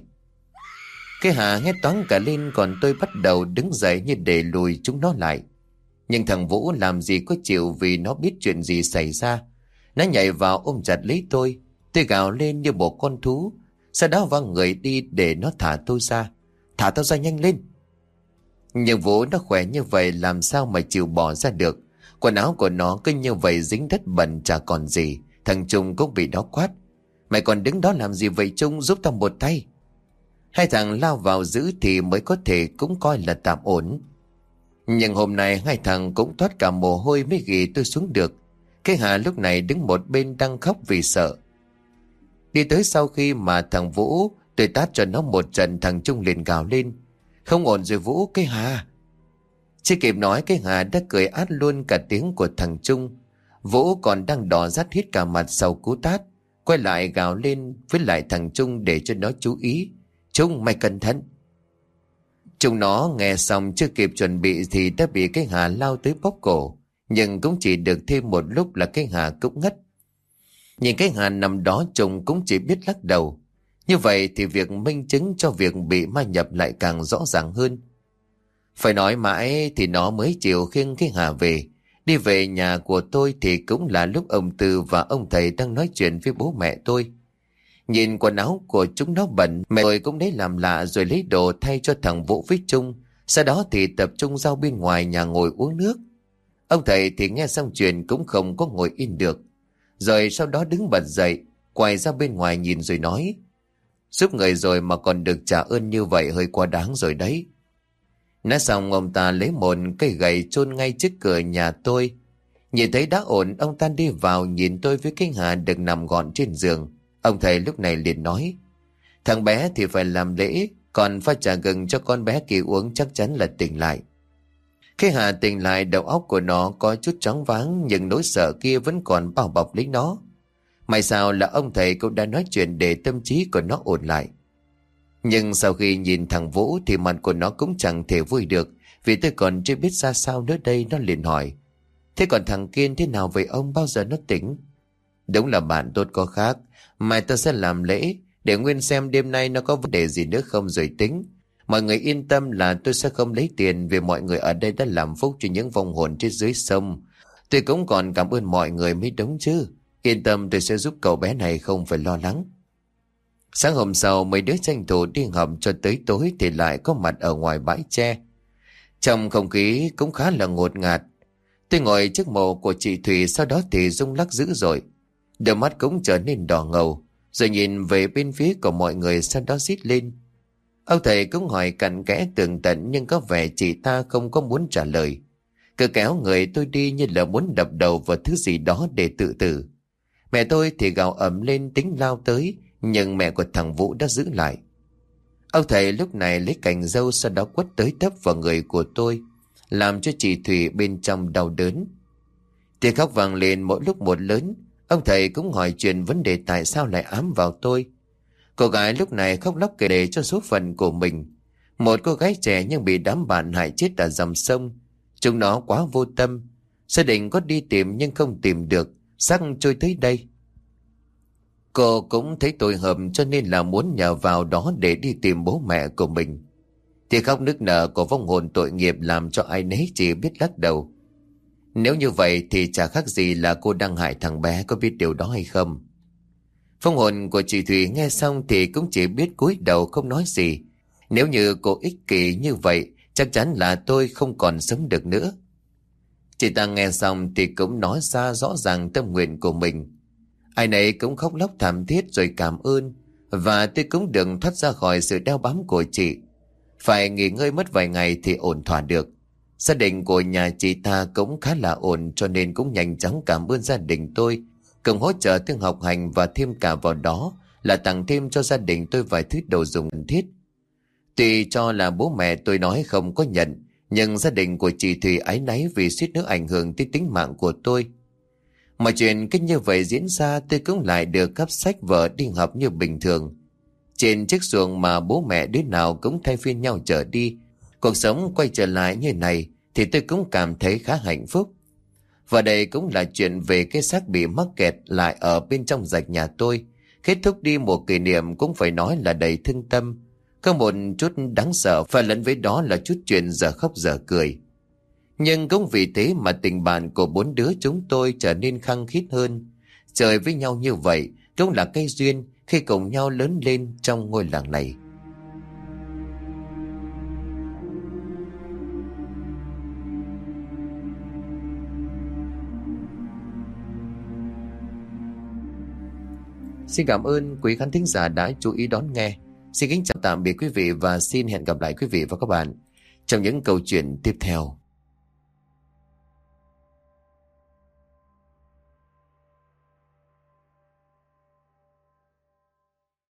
Cái Hà hét toáng cả lên, còn tôi bắt đầu đứng dậy như để lùi chúng nó lại. Nhưng thằng Vũ làm gì có chịu, vì nó biết chuyện gì xảy ra. Nó nhảy vào ôm chặt lấy tôi. Tôi gào lên như một con thú, sau đó văng người đi để nó thả tôi ra. Thả tao ra nhanh lên. Nhưng Vũ nó khỏe như vậy làm sao mà chịu bỏ ra được. Quần áo của nó cứ như vậy dính đất bẩn chả còn gì. Thằng Trung cũng bị nó quát: mày còn đứng đó làm gì vậy Trung, giúp tao một tay. Hai thằng lao vào giữ thì mới có thể cũng coi là tạm ổn. Nhưng hôm nay hai thằng cũng thoát cả mồ hôi mới ghi tôi xuống được. Cái Hà lúc này đứng một bên đang khóc vì sợ. Đi tới sau khi mà thằng Vũ tôi tát cho nó một trận, thằng Trung liền gào lên: không ổn rồi Vũ, cái Hà. Chưa kịp nói cái Hà đã cười át luôn cả tiếng của thằng Trung. Vũ còn đang đỏ rát hết cả mặt sau cú tát, quay lại gào lên với lại thằng Trung để cho nó chú ý: Trung mày cẩn thận. Chúng nó nghe xong chưa kịp chuẩn bị thì đã bị cái Hà lao tới bóp cổ. Nhưng cũng chỉ được thêm một lúc là cái Hà cũng ngất. Nhìn cái Hà nằm đó, Trung cũng chỉ biết lắc đầu. Như vậy thì việc minh chứng cho việc bị ma nhập lại càng rõ ràng hơn. Phải nói mãi thì nó mới chịu khiêng cái Hà về. Đi về nhà của tôi thì cũng là lúc ông Tư và ông thầy đang nói chuyện với bố mẹ tôi. Nhìn quần áo của chúng nó bẩn, mẹ tôi cũng lấy làm lạ rồi lấy đồ thay cho thằng Vũ với Trung. Sau đó thì tập trung ra bên ngoài nhà ngồi uống nước. Ông thầy thì nghe xong chuyện cũng không có ngồi yên được. Rồi sau đó đứng bật dậy, quay ra bên ngoài nhìn rồi nói: giúp người rồi mà còn được trả ơn như vậy hơi quá đáng rồi đấy. Nói xong ông ta lấy một cây gậy chôn ngay trước cửa nhà tôi. Nhìn thấy đã ổn, ông ta đi vào nhìn tôi với cái Hà được nằm gọn trên giường. Ông thầy lúc này liền nói: thằng bé thì phải làm lễ, còn pha trà gừng cho con bé kia uống chắc chắn là tỉnh lại. Cái Hà tỉnh lại, đầu óc của nó có chút choáng váng, nhưng nỗi sợ kia vẫn còn bao bọc lấy nó. May sao là ông thầy cũng đã nói chuyện để tâm trí của nó ổn lại. Nhưng sau khi nhìn thằng Vũ thì mặt của nó cũng chẳng thể vui được, vì tôi còn chưa biết ra sao nữa đây. Nó liền hỏi: thế còn thằng Kiên thế nào vậy ông, bao giờ nó tỉnh? Đúng là bạn tốt có khác, mai tôi sẽ làm lễ để nguyên xem đêm nay nó có vấn đề gì nữa không rồi tính. Mọi người yên tâm là tôi sẽ không lấy tiền, vì mọi người ở đây đã làm phúc cho những vong hồn trên dưới sông. Tôi cũng còn cảm ơn mọi người mới đúng chứ. Yên tâm, tôi sẽ giúp cậu bé này, không phải lo lắng. Sáng hôm sau, mấy đứa tranh thủ đi học cho tới tối thì lại có mặt ở ngoài bãi tre. Trong không khí cũng khá là ngột ngạt. Tôi ngồi trước mộ của chị Thủy, sau đó thì rung lắc dữ dội. Đôi mắt cũng trở nên đỏ ngầu, rồi nhìn về bên phía của mọi người, sau đó rít lên. Ông thầy cũng hỏi cặn kẽ tường tận, nhưng có vẻ chị ta không có muốn trả lời. Cứ kéo người tôi đi như là muốn đập đầu vào thứ gì đó để tự tử. Mẹ tôi thì gào ầm lên tính lao tới, nhưng mẹ của thằng Vũ đã giữ lại. Ông thầy lúc này lấy cành râu, sau đó quất tới tấp vào người của tôi, làm cho chị Thủy bên trong đau đớn. Tiếng khóc vang lên mỗi lúc một lớn. Ông thầy cũng hỏi chuyện vấn đề tại sao lại ám vào tôi. Cô gái lúc này khóc lóc kể lể cho số phận của mình. Một cô gái trẻ nhưng bị đám bạn hại chết ở dòng sông. Chúng nó quá vô tâm. Gia đình có đi tìm nhưng không tìm được, xác trôi tới đây. Cô cũng thấy tội hợp cho nên là muốn nhờ vào đó để đi tìm bố mẹ của mình. Thì khóc nức nở của vong hồn tội nghiệp làm cho ai nấy chỉ biết lắc đầu. Nếu như vậy thì chả khác gì là cô đang hại thằng bé, có biết điều đó hay không? Vong hồn của chị Thủy nghe xong thì cũng chỉ biết cúi đầu không nói gì. Nếu như cô ích kỷ như vậy, chắc chắn là tôi không còn sống được nữa. Chị ta nghe xong thì cũng nói ra rõ ràng tâm nguyện của mình. Ai nấy cũng khóc lóc thảm thiết rồi cảm ơn. Và tôi cũng được thoát ra khỏi sự đeo bám của chị. Phải nghỉ ngơi mất vài ngày thì ổn thỏa được. Gia đình của nhà chị ta cũng khá là ổn, cho nên cũng nhanh chóng cảm ơn gia đình tôi, cùng hỗ trợ tương học hành, và thêm cả vào đó là tặng thêm cho gia đình tôi vài thứ đồ dùng cần thiết. Tuy cho là bố mẹ tôi nói không có nhận, nhưng gia đình của chị Thùy áy náy vì suýt nữa ảnh hưởng tới tính mạng của tôi. Mọi chuyện cứ như vậy diễn ra, tôi cũng lại được cắp sách vở đi học như bình thường. Trên chiếc xuồng mà bố mẹ đứa nào cũng thay phiên nhau chở đi, cuộc sống quay trở lại như này thì tôi cũng cảm thấy khá hạnh phúc. Và đây cũng là chuyện về cái xác bị mắc kẹt lại ở bên trong rạch nhà tôi. Kết thúc đi một kỷ niệm cũng phải nói là đầy thương tâm. Có một chút đáng sợ, và lẫn với đó là chút chuyện giờ khóc giờ cười. Nhưng cũng vì thế mà tình bạn của bốn đứa chúng tôi trở nên khăng khít hơn. Chơi với nhau như vậy cũng là cây duyên khi cùng nhau lớn lên trong ngôi làng này. Xin cảm ơn quý khán thính giả đã chú ý đón nghe. Xin kính chào tạm biệt quý vị và xin hẹn gặp lại quý vị và các bạn trong những câu chuyện tiếp theo.